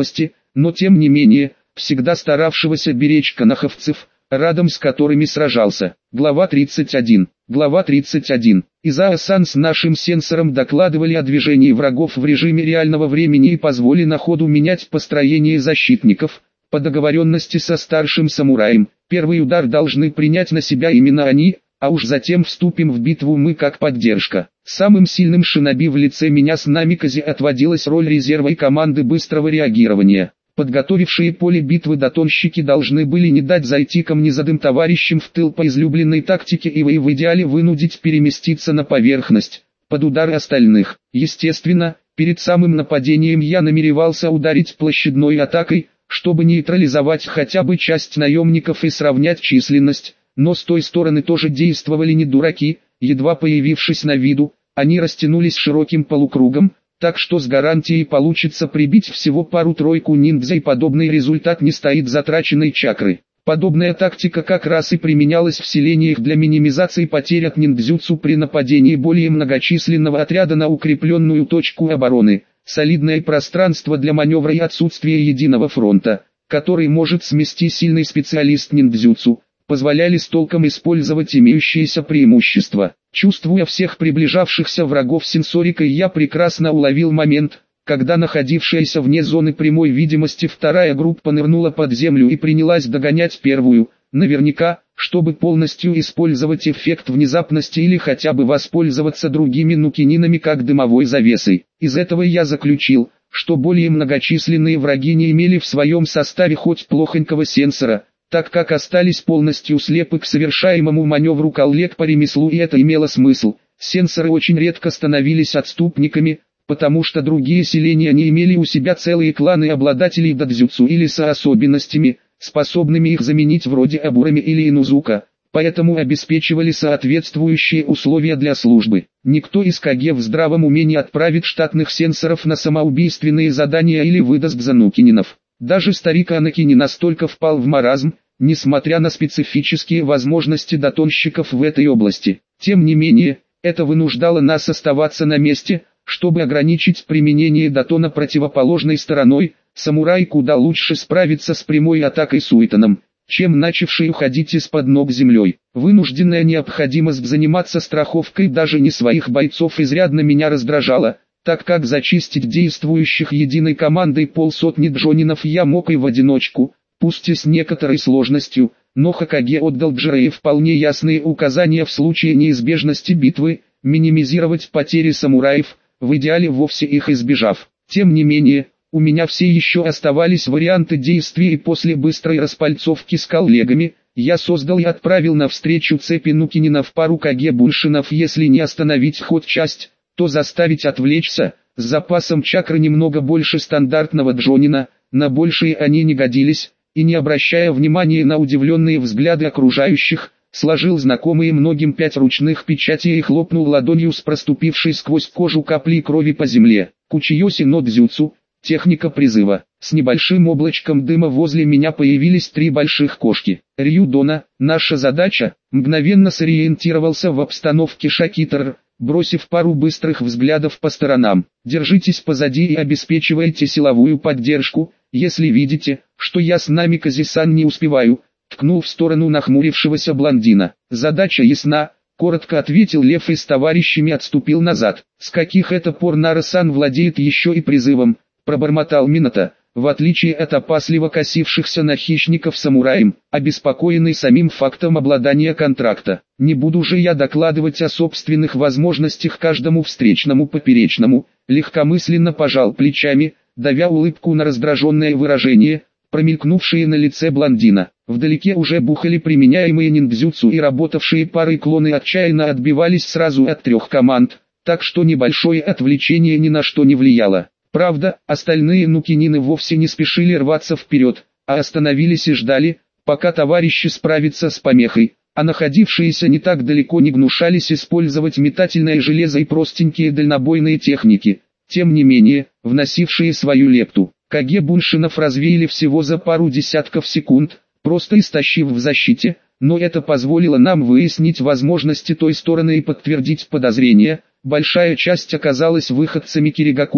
но тем не менее, всегда старавшегося беречь канаховцев, рядом с которыми сражался. Глава тридцать один. Глава тридцать один. Изаа-сан с нашим сенсором докладывали о движении врагов в режиме реального времени и позволили на ходу менять построение защитников. По договоренности со старшим самураем, первый удар должны принять на себя именно они, а уж затем вступим в битву мы как поддержка. Самым сильным шиноби в лице меня с Намикази отводилась роль резерва и команды быстрого реагирования. Подготовившие поле битвы датонщики должны были не дать зайти камнезадым товарищам в тыл по излюбленной тактике и в идеале вынудить переместиться на поверхность, под удары остальных. Естественно, перед самым нападением я намеревался ударить площадной атакой, чтобы нейтрализовать хотя бы часть наемников и сравнять численность, но с той стороны тоже действовали не дураки, едва появившись на виду, они растянулись широким полукругом, так что с гарантией получится прибить всего пару-тройку ниндзя, и подобный результат не стоит затраченной чакры. Подобная тактика как раз и применялась в селениях для минимизации потерь от ниндзюцу при нападении более многочисленного отряда на укрепленную точку обороны. Солидное пространство для маневра и отсутствие единого фронта, который может смести сильный специалист ниндзюцу, позволяли с толком использовать имеющиеся преимущества. Чувствуя всех приближавшихся врагов сенсорикой, я прекрасно уловил момент, когда находившаяся вне зоны прямой видимости вторая группа нырнула под землю и принялась догонять первую, наверняка, чтобы полностью использовать эффект внезапности или хотя бы воспользоваться другими нукининами как дымовой завесой. Из этого я заключил, что более многочисленные враги не имели в своем составе хоть плохонького сенсора, так как остались полностью слепы к совершаемому маневру коллег по ремеслу, и это имело смысл. Сенсоры очень редко становились отступниками, потому что другие селения не имели у себя целые кланы обладателей дадзюцу или с особенностями, способными их заменить вроде Абурами или Инузука, поэтому обеспечивали соответствующие условия для службы. Никто из Каге в здравом уме не отправит штатных сенсоров на самоубийственные задания или выдаст занукининов. Даже старик Анаки не настолько впал в маразм, несмотря на специфические возможности датонщиков в этой области. Тем не менее, это вынуждало нас оставаться на месте, чтобы ограничить применение датона противоположной стороной. Самурай куда лучше справится с прямой атакой Суитоном, чем начавший уходить из-под ног землей. Вынужденная необходимость заниматься страховкой даже не своих бойцов изрядно меня раздражала, так как зачистить действующих единой командой полсотни джонинов я мог и в одиночку, пусть и с некоторой сложностью, но Хокаге отдал Джирее вполне ясные указания в случае неизбежности битвы, минимизировать потери самураев, в идеале вовсе их избежав. Тем не менее, у меня все еще оставались варианты действий, и после быстрой распальцовки с коллегами, я создал и отправил навстречу цепи нукининов пару Каге Буншинов. Если не остановить ход часть, то заставить отвлечься, с запасом чакры немного больше стандартного джонина, на большие они не годились, и не обращая внимания на удивленные взгляды окружающих, сложил знакомые многим пять ручных печатей и хлопнул ладонью с проступившей сквозь кожу капли крови по земле. Кучиёси но дзюцу. Техника призыва. С небольшим облачком дыма возле меня появились три больших кошки. Рyu-дона, наша задача, мгновенно сориентировался в обстановке Шакитар, бросив пару быстрых взглядов по сторонам. Держитесь позади и обеспечивайте силовую поддержку, если видите, что я с Намикази-сан не успеваю, ткнул в сторону нахмурившегося блондина. Задача ясна, коротко ответил Лев и с товарищами отступил назад. С каких это пор Нара-сан владеет еще и призывом? Пробормотал Минато, в отличие от опасливо косившихся на хищников самураем, обеспокоенный самим фактом обладания контракта. Не буду же я докладывать о собственных возможностях каждому встречному поперечному, легкомысленно пожал плечами, давя улыбку на раздраженное выражение, промелькнувшие на лице блондина. Вдалеке уже бухали применяемые ниндзюцу, и работавшие парой клоны отчаянно отбивались сразу от трех команд, так что небольшое отвлечение ни на что не влияло. Правда, остальные нукинины вовсе не спешили рваться вперед, а остановились и ждали, пока товарищи справятся с помехой, а находившиеся не так далеко не гнушались использовать метательное железо и простенькие дальнобойные техники, тем не менее, вносившие свою лепту. Каге Буншинов развеяли всего за пару десятков секунд, просто истощив в защите, но это позволило нам выяснить возможности той стороны и подтвердить подозрения. Большая часть оказалась выходцами Киригакури,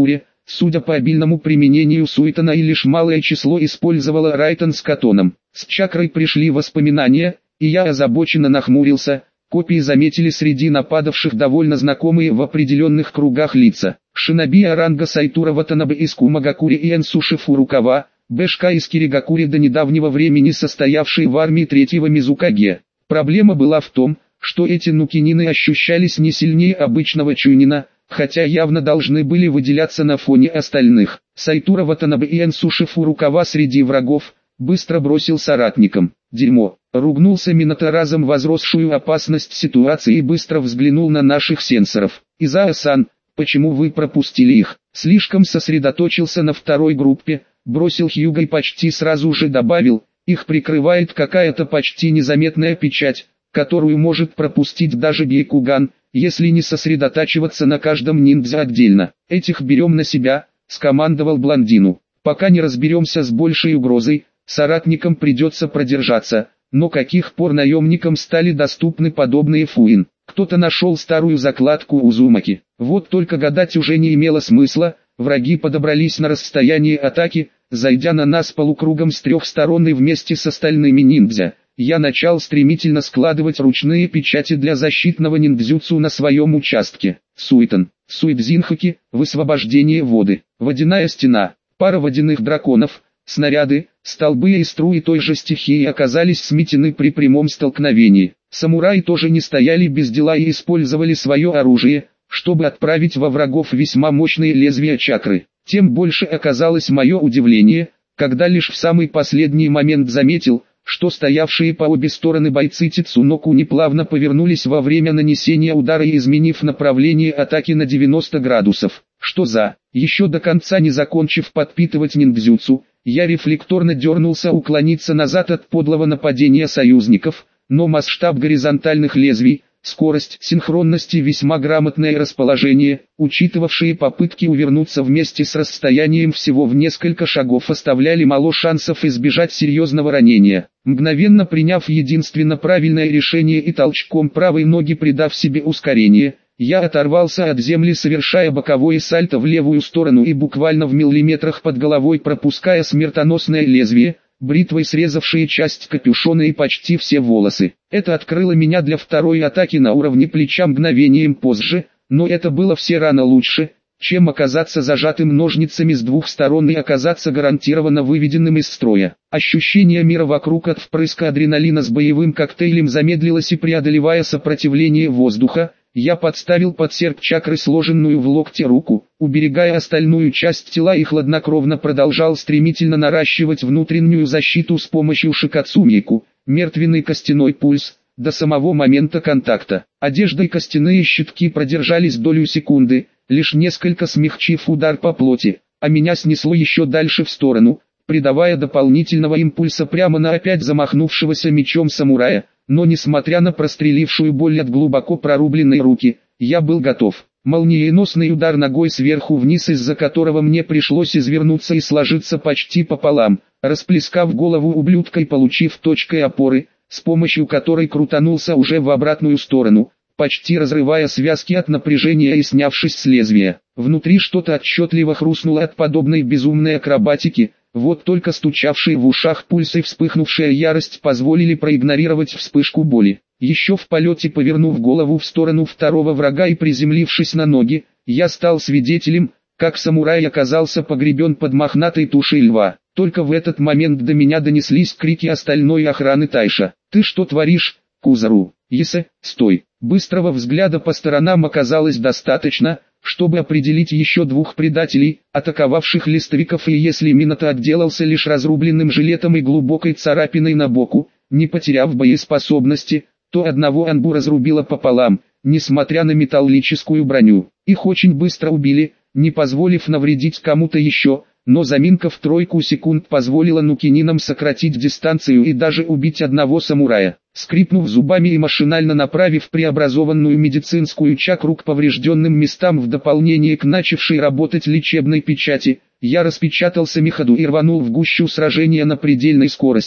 Судя по обильному применению суетона, и лишь малое число использовало Райтон с Катоном. С чакрой пришли воспоминания, и я озабоченно нахмурился. Копии заметили среди нападавших довольно знакомые в определенных кругах лица. Шиноби Аранга Сайтура Ватанабе из Кумагакури и Энсуши Фурукава, Бэшка из Киригакури, до недавнего времени состоявший в армии третьего Мизукаге. Проблема была в том, что эти нукинины ощущались не сильнее обычного чунина, хотя явно должны были выделяться на фоне остальных. Сайтура Ватанабе и Энсуши Фурукава среди врагов быстро бросил соратникам: «Дерьмо!» Ругнулся Минато, разом возросшую опасность ситуации, и быстро взглянул на наших сенсоров. «Изаа-сан, почему вы пропустили их?» Слишком сосредоточился на второй группе, бросил Хьюго и почти сразу же добавил: «Их прикрывает какая-то почти незаметная печать, которую может пропустить даже Бейкуган, если не сосредотачиваться на каждом ниндзя отдельно. Этих берем на себя», — скомандовал блондину. «Пока не разберемся с большей угрозой, соратникам придется продержаться». Но каких пор наемникам стали доступны подобные фуин? Кто-то нашел старую закладку Узумаки. Вот только гадать уже не имело смысла. Враги подобрались на расстояние атаки, зайдя на нас полукругом с трех сторон, и вместе с остальными ниндзя я начал стремительно складывать ручные печати для защитного ниндзюцу на своем участке. Суитон, Суидзинхаки, высвобождение воды, водяная стена, пара водяных драконов, снаряды, столбы и струи той же стихии оказались сметены при прямом столкновении. Самураи тоже не стояли без дела и использовали свое оружие, чтобы отправить во врагов весьма мощные лезвия чакры. Тем больше оказалось мое удивление, когда лишь в самый последний момент заметил, что стоявшие по обе стороны бойцы Тицуноку плавно повернулись во время нанесения удара, изменив направление атаки на девяносто градусов. Что за... Еще до конца не закончив подпитывать ниндзюцу, я рефлекторно дернулся уклониться назад от подлого нападения союзников, но масштаб горизонтальных лезвий, скорость, синхронность и весьма грамотное расположение, учитывавшие попытки увернуться вместе с расстоянием всего в несколько шагов, оставляли мало шансов избежать серьезного ранения. Мгновенно приняв единственно правильное решение и толчком правой ноги придав себе ускорение, я оторвался от земли, совершая боковое сальто в левую сторону и буквально в миллиметрах под головой пропуская смертоносное лезвие, бритвой срезавшие часть капюшона и почти все волосы. Это открыло меня для второй атаки на уровне плеча мгновением позже, но это было все равно лучше, чем оказаться зажатым ножницами с двух сторон и оказаться гарантированно выведенным из строя. Ощущение мира вокруг от впрыска адреналина с боевым коктейлем замедлилось, и преодолевая сопротивление воздуха, я подставил под серп чакры сложенную в локте руку, уберегая остальную часть тела, и хладнокровно продолжал стремительно наращивать внутреннюю защиту с помощью шикацумейку, мертвенный костяной пульс, до самого момента контакта. Одежда и костяные щитки продержались долю секунды, лишь несколько смягчив удар по плоти, а меня снесло еще дальше в сторону, придавая дополнительного импульса прямо на опять замахнувшегося мечом самурая. Но несмотря на прострелившую боль от глубоко прорубленной руки, я был готов. Молниеносный удар ногой сверху вниз, из-за которого мне пришлось извернуться и сложиться почти пополам, расплескав голову ублюдка и получив точкой опоры, с помощью которой крутанулся уже в обратную сторону, почти разрывая связки от напряжения и снявшись с лезвия. Внутри что-то отчетливо хрустнуло от подобной безумной акробатики. Вот только стучавшие в ушах пульс и вспыхнувшая ярость позволили проигнорировать вспышку боли. Еще в полете, повернув голову в сторону второго врага и приземлившись на ноги, я стал свидетелем, как самурай оказался погребен под мохнатой тушей льва. Только в этот момент до меня донеслись крики остальной охраны Тайша. «Ты что творишь, Кузару? Ясе, стой!» Быстрого взгляда по сторонам оказалось достаточно, чтобы определить еще двух предателей, атаковавших листовиков, и если Минато отделался лишь разрубленным жилетом и глубокой царапиной на боку, не потеряв боеспособности, то одного Анбу разрубило пополам, несмотря на металлическую броню. Их очень быстро убили, не позволив навредить кому-то еще, но заминка в тройку секунд позволила нукининам сократить дистанцию и даже убить одного самурая. Скрипнув зубами и машинально направив преобразованную медицинскую чакру к поврежденным местам в дополнение к начавшей работать лечебной печати, я распечатал самиходу и рванул в гущу сражения на предельной скорости,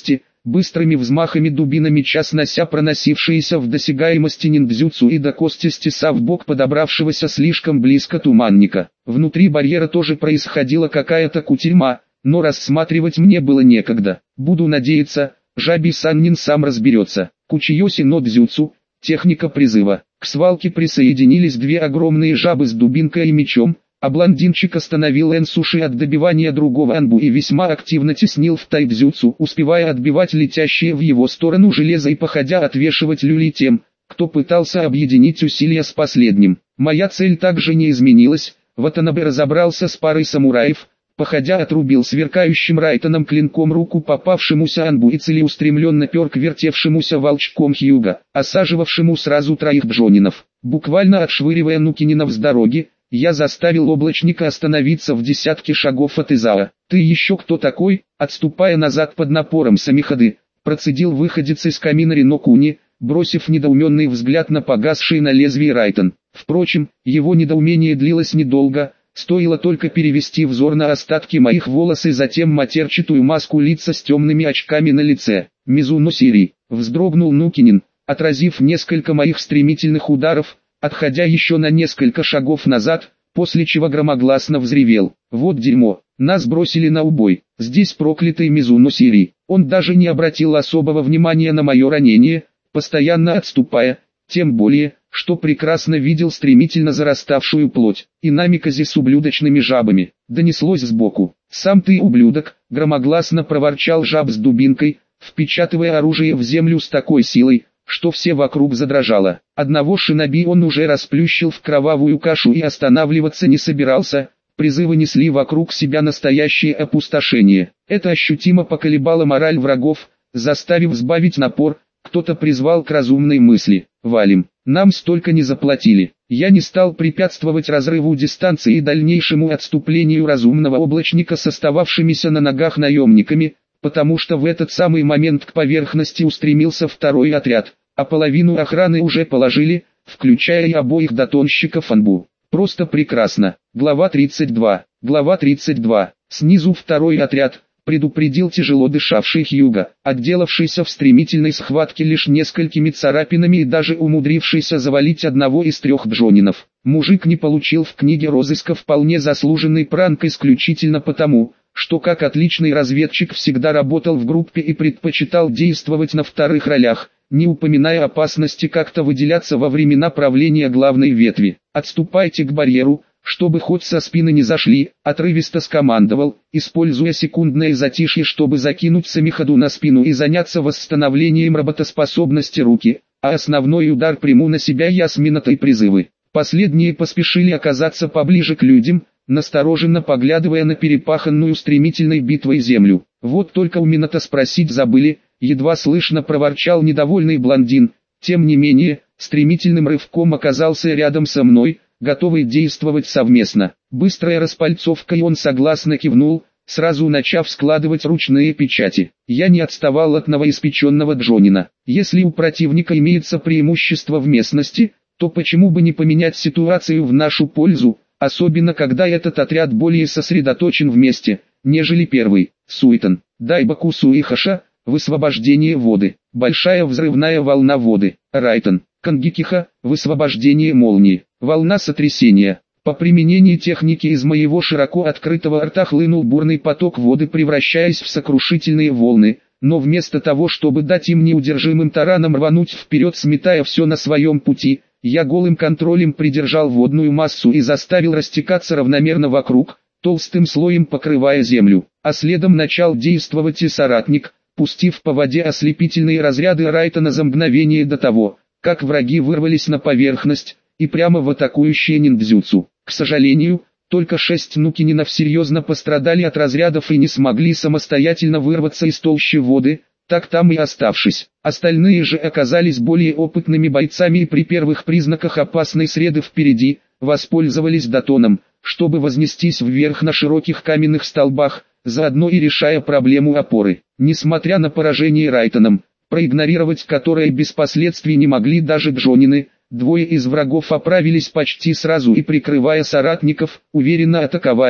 быстрыми взмахами дубинами час нося проносившиеся в досягаемости ниндзюцу и до кости стеса в бок подобравшегося слишком близко туманника. Внутри барьера тоже происходила какая-то кутерьма, но рассматривать мне было некогда. Буду надеяться, Жаби Саннин сам разберется. Кучиёси но дзюцу, техника призыва. К свалке присоединились две огромные жабы с дубинкой и мечом, а блондинчик остановил Энсуши от добивания другого анбу и весьма активно теснил в тайдзюцу, успевая отбивать летящие в его сторону железо и походя отвешивать люли тем, кто пытался объединить усилия с последним. Моя цель также не изменилась. Ватанабе разобрался с парой самураев, походя отрубил сверкающим райтоном клинком руку попавшемуся анбу и целеустремленно пер к вертевшемуся волчком Хьюга, осаживавшему сразу троих джонинов. Буквально отшвыривая нукининов с дороги, я заставил облачника остановиться в десятке шагов от Изао. «Ты еще кто такой?» Отступая назад под напором Самихады, процедил выходец из камина Ринокуни, бросив недоуменный взгляд на погасший на лезвии райтон. Впрочем, его недоумение длилось недолго, стоило только перевести взор на остатки моих волос и затем матерчатую маску лица с темными очками на лице. «Мизуно Сири!» Вздрогнул Нукинин, отразив несколько моих стремительных ударов, отходя еще на несколько шагов назад, после чего громогласно взревел: «Вот дерьмо, нас бросили на убой, здесь проклятый Мизуно Сири!» Он даже не обратил особого внимания на мое ранение, постоянно отступая, тем более, что прекрасно видел стремительно зараставшую плоть, и намикази с ублюдочными жабами. Донеслось сбоку. «Сам ты ублюдок!» — громогласно проворчал жаб с дубинкой, впечатывая оружие в землю с такой силой, что все вокруг задрожало. Одного шиноби он уже расплющил в кровавую кашу и останавливаться не собирался. Призывы несли вокруг себя настоящее опустошение. Это ощутимо поколебало мораль врагов, заставив сбавить напор. Кто-то призвал к разумной мысли: «Валим, нам столько не заплатили». Я не стал препятствовать разрыву дистанции и дальнейшему отступлению разумного облачника с остававшимися на ногах наемниками, потому что в этот самый момент к поверхности устремился второй отряд, а половину охраны уже положили, включая и обоих датонщиков анбу. Просто прекрасно. Глава тридцать два. Глава тридцать два. Снизу второй отряд, предупредил тяжело дышавший Хьюга, отделавшийся в стремительной схватке лишь несколькими царапинами и даже умудрившийся завалить одного из трех джонинов. Мужик не получил в книге розыска вполне заслуженный пранк исключительно потому, что как отличный разведчик всегда работал в группе и предпочитал действовать на вторых ролях, не упоминая опасности как-то выделяться во времена правления главной ветви. «Отступайте к барьеру, чтобы хоть со спины не зашли», — отрывисто скомандовал, используя секундное затишье, чтобы закинуть Самихаду на спину и заняться восстановлением работоспособности руки, а основной удар приму на себя я с минутой призывы. Последние поспешили оказаться поближе к людям, настороженно поглядывая на перепаханную стремительной битвой землю. «Вот только у Минота спросить забыли», — едва слышно проворчал недовольный блондин. Тем не менее, стремительным рывком оказался рядом со мной, готовый действовать совместно. Быстрая распальцовка, и он согласно кивнул, сразу начав складывать ручные печати. Я не отставал от новоиспеченного Джонина. Если у противника имеется преимущество в местности, то почему бы не поменять ситуацию в нашу пользу, особенно когда этот отряд более сосредоточен вместе, нежели первый. Суитон, Дайбаку Суихаша, высвобождение воды, большая взрывная волна воды. Райтон, Кангикиха, высвобождение молнии, волна сотрясения. По применении техники из моего широко открытого рта хлынул бурный поток воды, превращаясь в сокрушительные волны, но вместо того, чтобы дать им неудержимым тараном рвануть вперед, сметая все на своем пути, я голым контролем придержал водную массу и заставил растекаться равномерно вокруг, толстым слоем покрывая землю, а следом начал действовать и соратник, пустив по воде ослепительные разряды Райтона за мгновение до того, как враги вырвались на поверхность, и прямо в атакующие ниндзюцу. К сожалению, только шесть нукининов серьезно пострадали от разрядов и не смогли самостоятельно вырваться из толщи воды, так там и оставшись. Остальные же оказались более опытными бойцами и при первых признаках опасной среды впереди, воспользовались датоном, чтобы вознестись вверх на широких каменных столбах, заодно и решая проблему опоры. Несмотря на поражение Райтоном, проигнорировать которое без последствий не могли даже джонины, двое из врагов оправились почти сразу и, прикрывая соратников, уверенно атаковали,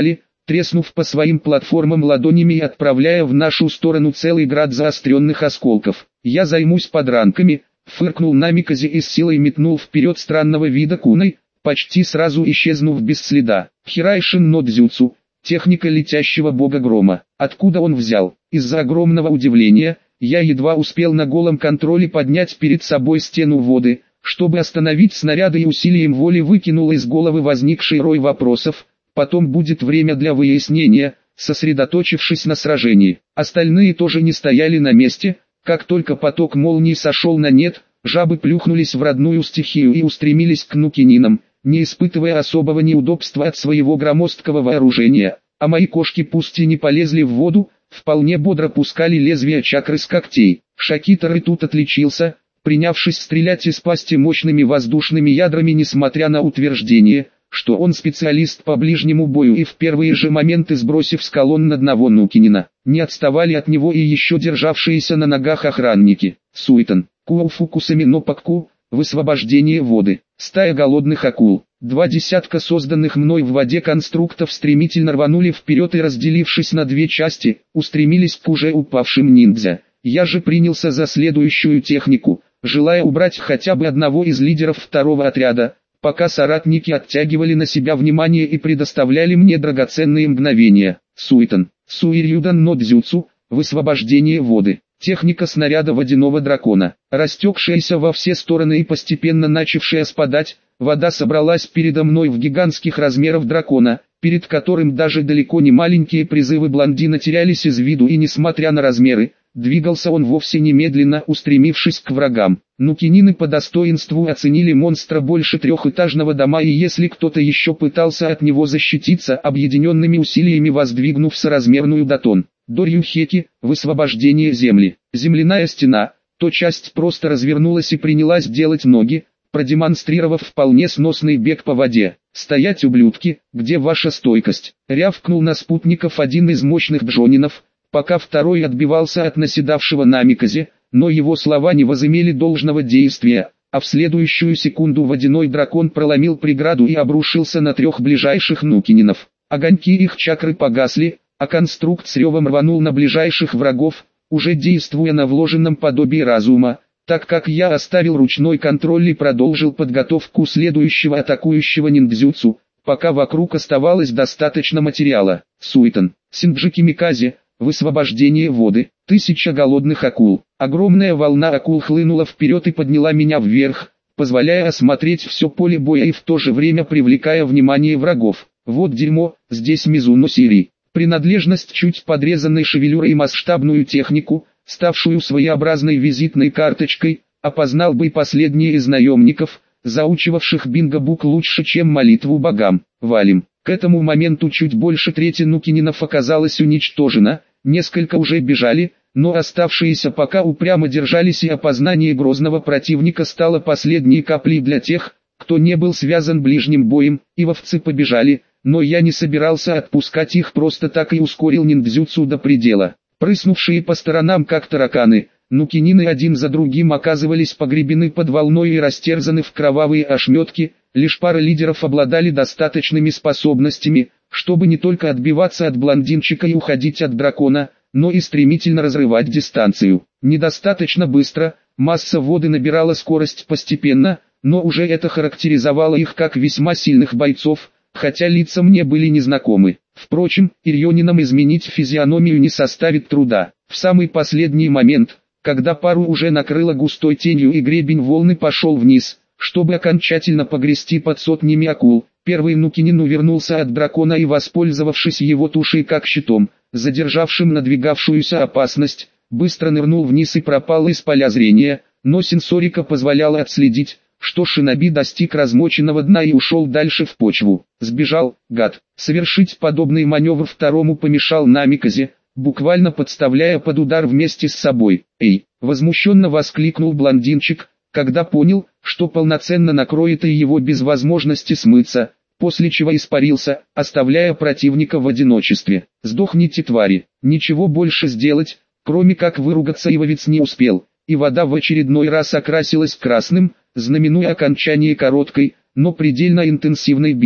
треснув по своим платформам ладонями и отправляя в нашу сторону целый град заостренных осколков. «Я займусь подранками», — фыркнул Намиказе и с силой метнул вперед странного вида куной, почти сразу исчезнув без следа. Хирайшин но дзюцу, техника летящего бога грома. Откуда он взял? Из-за огромного удивления, я едва успел на голом контроле поднять перед собой стену воды, чтобы остановить снаряды, и усилием воли выкинул из головы возникший рой вопросов. Потом будет время для выяснения, сосредоточившись на сражении. Остальные тоже не стояли на месте. Как только поток молний сошел на нет, жабы плюхнулись в родную стихию и устремились к нукининам, не испытывая особого неудобства от своего громоздкого вооружения. А мои кошки пусть и не полезли в воду, вполне бодро пускали лезвия чакры с когтей. Шакитар и тут отличился, принявшись стрелять из пасти мощными воздушными ядрами, несмотря на утверждение, что он специалист по ближнему бою, и в первые же моменты сбросив с колонн одного нукинина. Не отставали от него и еще державшиеся на ногах охранники. Суетон, Куофукусами но Пакку, высвобождение воды, стая голодных акул. Два десятка созданных мной в воде конструктов стремительно рванули вперед и, разделившись на две части, устремились к уже упавшим ниндзя. Я же принялся за следующую технику, желая убрать хотя бы одного из лидеров второго отряда, пока соратники оттягивали на себя внимание и предоставляли мне драгоценные мгновения. Суетон, Суирюдан но дзюцу, высвобождение воды. Техника снаряда водяного дракона. Растекшаяся во все стороны и постепенно начавшая спадать, вода собралась передо мной в гигантских размеров дракона, перед которым даже далеко не маленькие призывы блондина терялись из виду, и несмотря на размеры, двигался он вовсе немедленно, устремившись к врагам. Нукинины по достоинству оценили монстра больше трехэтажного дома, и если кто-то еще пытался от него защититься, объединенными усилиями воздвигнув соразмерную датон. Дорью-хеки, высвобождение земли. Земляная стена, то часть просто развернулась и принялась делать ноги, продемонстрировав вполне сносный бег по воде. «Стоять, ублюдки, где ваша стойкость?» — рявкнул на спутников один из мощных джонинов, пока второй отбивался от наседавшего Намиказе, но его слова не возымели должного действия, а в следующую секунду водяной дракон проломил преграду и обрушился на трех ближайших нукининов. Огоньки их чакры погасли, а конструкт с ревом рванул на ближайших врагов, уже действуя на вложенном подобии разума, так как я оставил ручной контроль и продолжил подготовку следующего атакующего ниндзюцу, пока вокруг оставалось достаточно материала. Суетон, Синджики Миказе, высвобождение воды, тысяча голодных акул. Огромная волна акул хлынула вперед и подняла меня вверх, позволяя осмотреть все поле боя и в то же время привлекая внимание врагов. Вот дерьмо, здесь Мизуно Сири. Принадлежность чуть подрезанной шевелюрой и масштабную технику, ставшую своеобразной визитной карточкой, опознал бы и последний из наемников, заучивавших бинго-бук лучше, чем молитву богам. Валим. К этому моменту чуть больше трети нукининов оказалось уничтожено, несколько уже бежали, но оставшиеся пока упрямо держались, и опознание грозного противника стало последней каплей для тех, кто не был связан ближним боем, и вовцы побежали. Но я не собирался отпускать их просто так и ускорил ниндзюцу до предела. Прыснувшие по сторонам как тараканы, нукинины один за другим оказывались погребены под волной и растерзаны в кровавые ошметки. Лишь пара лидеров обладали достаточными способностями, чтобы не только отбиваться от блондинчика и уходить от дракона, но и стремительно разрывать дистанцию. Недостаточно быстро, масса воды набирала скорость постепенно, но уже это характеризовало их как весьма сильных бойцов, хотя лица мне были незнакомы. Впрочем, ирьонинам изменить физиономию не составит труда. В самый последний момент, когда пару уже накрыло густой тенью и гребень волны пошел вниз, чтобы окончательно погрести под сотнями акул, первый нукинин увернулся от дракона и, воспользовавшись его тушей как щитом, задержавшим надвигавшуюся опасность, быстро нырнул вниз и пропал из поля зрения, но сенсорика позволяла отследить, что шиноби достиг размоченного дна и ушел дальше в почву. Сбежал, гад. Совершить подобный маневр второму помешал Намиказе, буквально подставляя под удар вместе с собой. «Эй!» — возмущенно воскликнул блондинчик, когда понял, что полноценно накроет и его без возможности смыться, после чего испарился, оставляя противника в одиночестве. «Сдохните, твари!» Ничего больше сделать, кроме как выругаться, Ивовец не успел, и вода в очередной раз окрасилась красным, знаменуя окончание короткой, но предельно интенсивной битвы.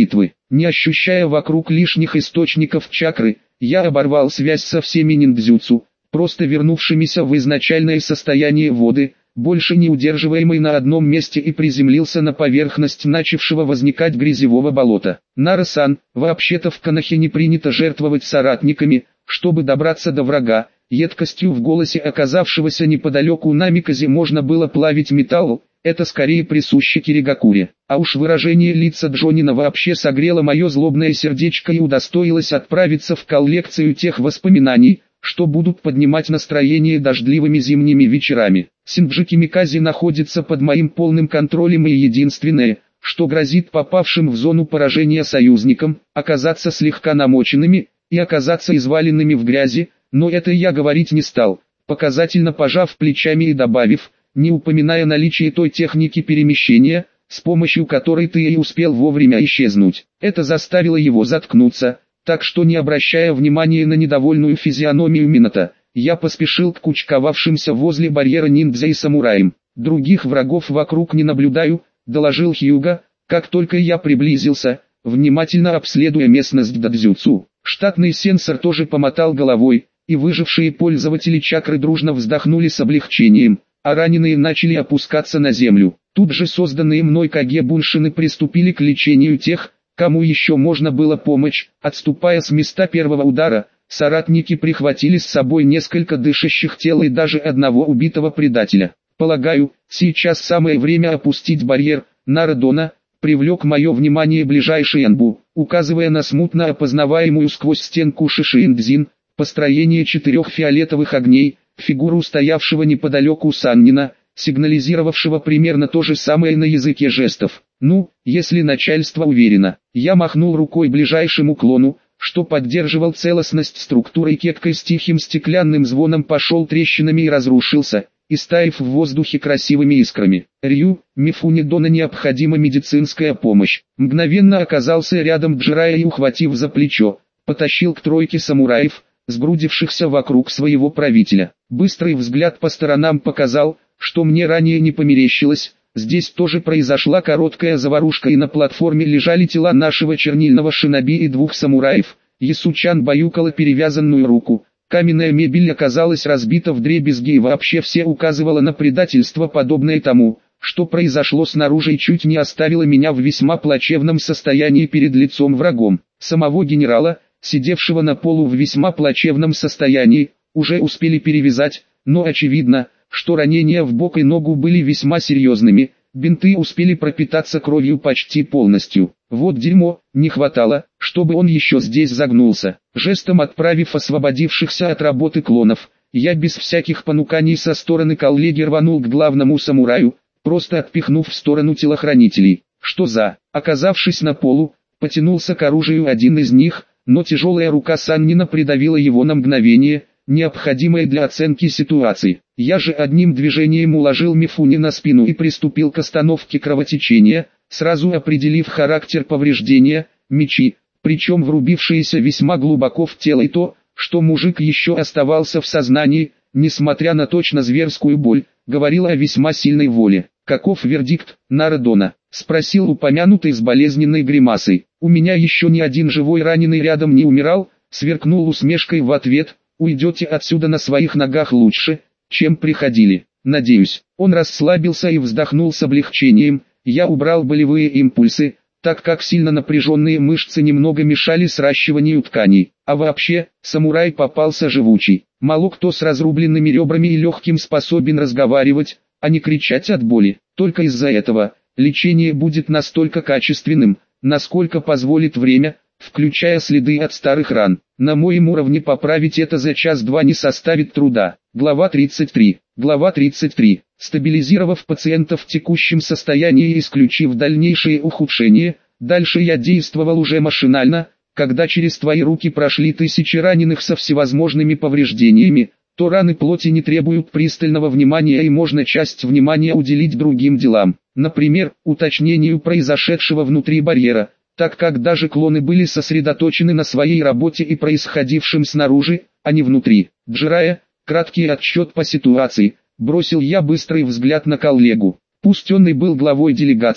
Не ощущая вокруг лишних источников чакры, я оборвал связь со всеми ниндзюцу, просто вернувшимися в изначальное состояние воды, больше не удерживаемый на одном месте, и приземлился на поверхность начавшего возникать грязевого болота. Нара-сан, вообще-то в Конохе не принято жертвовать соратниками, чтобы добраться до врага. Едкостью в голосе оказавшегося неподалеку Намикази можно было плавить металл, это скорее присуще Киригакуре. А уж выражение лица Джонина вообще согрело мое злобное сердечко и удостоилось отправиться в коллекцию тех воспоминаний, что будут поднимать настроение дождливыми зимними вечерами. Синджи Кимикази находится под моим полным контролем, и единственное, что грозит попавшим в зону поражения союзникам, оказаться слегка намоченными и оказаться изваленными в грязи, но это я говорить не стал, показательно пожав плечами и добавив, не упоминая наличие той техники перемещения, с помощью которой ты и успел вовремя исчезнуть. Это заставило его заткнуться, так что, не обращая внимания на недовольную физиономию Минато, я поспешил к кучковавшимся возле барьера ниндзя и самураям. «Других врагов вокруг не наблюдаю», — доложил Хьюга, как только я приблизился, внимательно обследуя местность додзюцу. Штатный сенсор тоже помотал головой, и выжившие пользователи чакры дружно вздохнули с облегчением, а раненые начали опускаться на землю. Тут же созданные мной каге-буншины приступили к лечению тех, кому еще можно было помочь. Отступая с места первого удара, соратники прихватили с собой несколько дышащих тел и даже одного убитого предателя. «Полагаю, сейчас самое время опустить барьер», — Нарадона привлек мое внимание ближайший Анбу, указывая на смутно опознаваемую сквозь стенку Шишиэндзин, построение четырех фиолетовых огней, фигуру стоявшего неподалеку Саннина, сигнализировавшего примерно то же самое на языке жестов. «Ну, если начальство уверено». Я махнул рукой ближайшему клону, что поддерживал целостность структуры кеткой, с тихим стеклянным звоном пошел трещинами и разрушился, истаив в воздухе красивыми искрами. «Рю, Мифуне Дона необходима медицинская помощь». Мгновенно оказался рядом Джирая и, ухватив за плечо, потащил к тройке самураев, сгрудившихся вокруг своего правителя. Быстрый взгляд по сторонам показал, что мне ранее не померещилось. Здесь тоже произошла короткая заварушка, и на платформе лежали тела нашего чернильного шиноби и двух самураев. Ясучан баюкала перевязанную руку. Каменная мебель оказалась разбита вдребезги, и вообще все указывало на предательство, подобное тому, что произошло снаружи, и чуть не оставило меня в весьма плачевном состоянии перед лицом врагом. Самого генерала, сидевшего на полу в весьма плачевном состоянии, уже успели перевязать, но очевидно, что ранения в бок и ногу были весьма серьезными, бинты успели пропитаться кровью почти полностью. Вот дерьмо, не хватало, чтобы он еще здесь загнулся. Жестом отправив освободившихся от работы клонов, я без всяких понуканий со стороны коллеги рванул к главному самураю, просто отпихнув в сторону телохранителей. Что за? Оказавшись на полу, потянулся к оружию один из них, но тяжелая рука Саннина придавила его на мгновение, необходимое для оценки ситуации. Я же одним движением уложил Мифуни на спину и приступил к остановке кровотечения, сразу определив характер повреждения, мечи, причем врубившиеся весьма глубоко в тело, и то, что мужик еще оставался в сознании, несмотря на точно зверскую боль, говорило о весьма сильной воле. «Каков вердикт, Нарадона?» — спросил упомянутый с болезненной гримасой. «У меня еще ни один живой раненый рядом не умирал», — сверкнул усмешкой в ответ. «Уйдете отсюда на своих ногах лучше, чем приходили, надеюсь». Он расслабился и вздохнул с облегчением. Я убрал болевые импульсы, так как сильно напряженные мышцы немного мешали сращиванию тканей. А вообще, самурай попался живучий. Мало кто с разрубленными ребрами и легким способен разговаривать, а не кричать от боли. Только из-за этого лечение будет настолько качественным, насколько позволит время, включая следы от старых ран. На моем уровне поправить это за час-два не составит труда. Глава тридцать три. Глава тридцать три. Стабилизировав пациента в текущем состоянии и исключив дальнейшие ухудшения, дальше я действовал уже машинально. Когда через твои руки прошли тысячи раненых со всевозможными повреждениями, то раны плоти не требуют пристального внимания, и можно часть внимания уделить другим делам. Например, уточнению произошедшего внутри барьера, так как даже клоны были сосредоточены на своей работе и происходившем снаружи, а не внутри. Джирая, краткий отчет по ситуации, бросил я быстрый взгляд на коллегу. Пусть он и был главой делегации,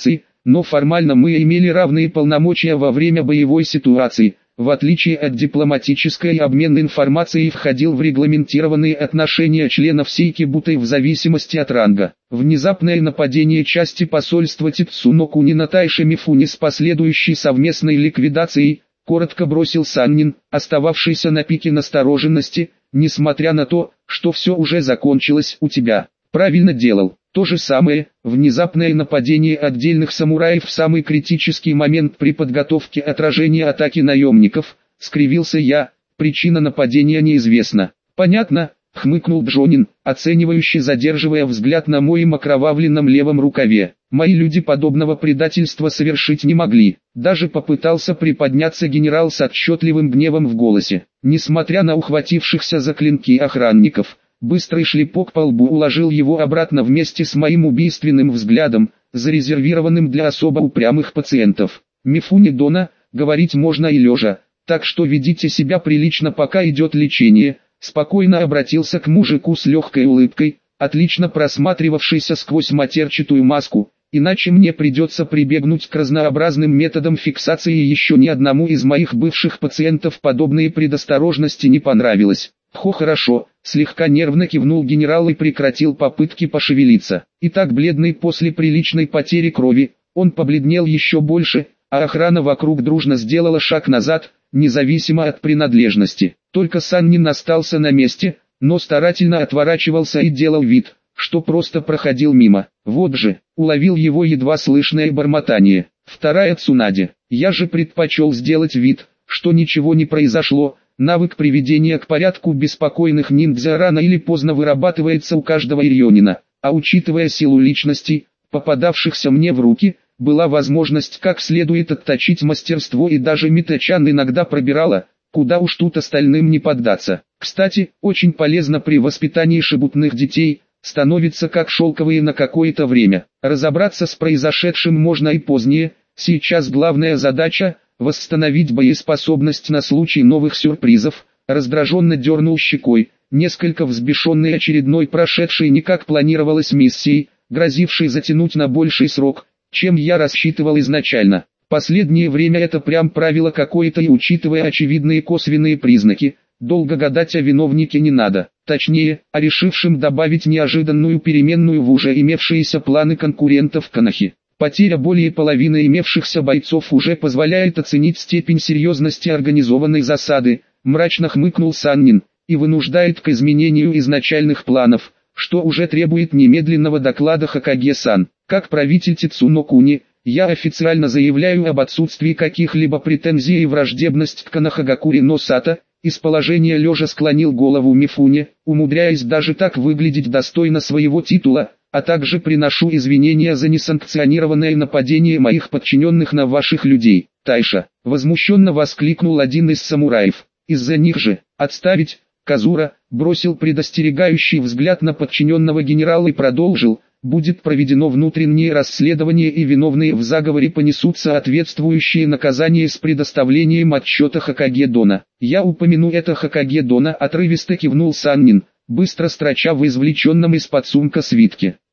но формально мы имели равные полномочия во время боевой ситуации. В отличие от дипломатической, обмен информацией входил в регламентированные отношения членов сейки Бутай в зависимости от ранга. Внезапное нападение части посольства Тицунокуни на Тайше Мифуни с последующей совместной ликвидацией, коротко бросил Саннин, остававшийся на пике настороженности, несмотря на то, что все уже закончилось у тебя. Правильно делал. То же самое, внезапное нападение отдельных самураев в самый критический момент при подготовке отражения атаки наемников, скривился я, причина нападения неизвестна. Понятно, хмыкнул Джонин, оценивающе задерживая взгляд на моем окровавленном левом рукаве. Мои люди подобного предательства совершить не могли. Даже попытался приподняться генерал с отчетливым гневом в голосе. Несмотря на ухватившихся за клинки охранников, быстрый шлепок по лбу уложил его обратно вместе с моим убийственным взглядом, зарезервированным для особо упрямых пациентов. Мифуни Дона, говорить можно и лежа, так что ведите себя прилично, пока идет лечение. Спокойно обратился к мужику с легкой улыбкой, отлично просматривавшейся сквозь матерчатую маску, иначе мне придется прибегнуть к разнообразным методам фиксации. Еще ни одному из моих бывших пациентов подобные предосторожности не понравилось. «Хо, хорошо», — слегка нервно кивнул генерал и прекратил попытки пошевелиться. И так бледный после приличной потери крови, он побледнел еще больше, а охрана вокруг дружно сделала шаг назад, независимо от принадлежности. Только Саннин остался на месте, но старательно отворачивался и делал вид, что просто проходил мимо. Вот же, уловил его едва слышное бормотание. Вторая Цунаде. Я же предпочел сделать вид, что ничего не произошло. Навык приведения к порядку беспокойных ниндзя рано или поздно вырабатывается у каждого ирьонина, а учитывая силу личностей, попадавшихся мне в руки, была возможность как следует отточить мастерство, и даже Митачан иногда пробирала, куда уж тут остальным не поддаться. Кстати, очень полезно при воспитании шебутных детей, становится как шелковые на какое-то время. Разобраться с произошедшим можно и позднее, сейчас главная задача – восстановить боеспособность на случай новых сюрпризов. Раздраженно дернул щекой, несколько взбешенный очередной прошедшей не как планировалось миссией, грозившей затянуть на больший срок, чем я рассчитывал изначально. Последнее время это прям правило какое-то, и учитывая очевидные косвенные признаки, долго гадать о виновнике не надо. Точнее, о решившем добавить неожиданную переменную в уже имевшиеся планы конкурентов Канахи. Потеря более половины имевшихся бойцов уже позволяет оценить степень серьезности организованной засады, мрачно хмыкнул Саннин, и вынуждает к изменению изначальных планов, что уже требует немедленного доклада Хокаге-сан. Как правитель Тицунокуни, я официально заявляю об отсутствии каких-либо претензий и враждебность к Канахагакури но Сато. Из положения лежа склонил голову Мифуни, умудряясь даже так выглядеть достойно своего титула, а также приношу извинения за несанкционированное нападение моих подчиненных на ваших людей. Тайша, возмущенно воскликнул один из самураев. Из-за них же, отставить, Казура, бросил предостерегающий взгляд на подчиненного генерала и продолжил, будет проведено внутреннее расследование, и виновные в заговоре понесут соответствующие наказания с предоставлением отчета Хокаге Дона. Я упомяну это Хокаге Дона, отрывисто кивнул Саннин, быстро строча в извлеченном из-под сумка свитке.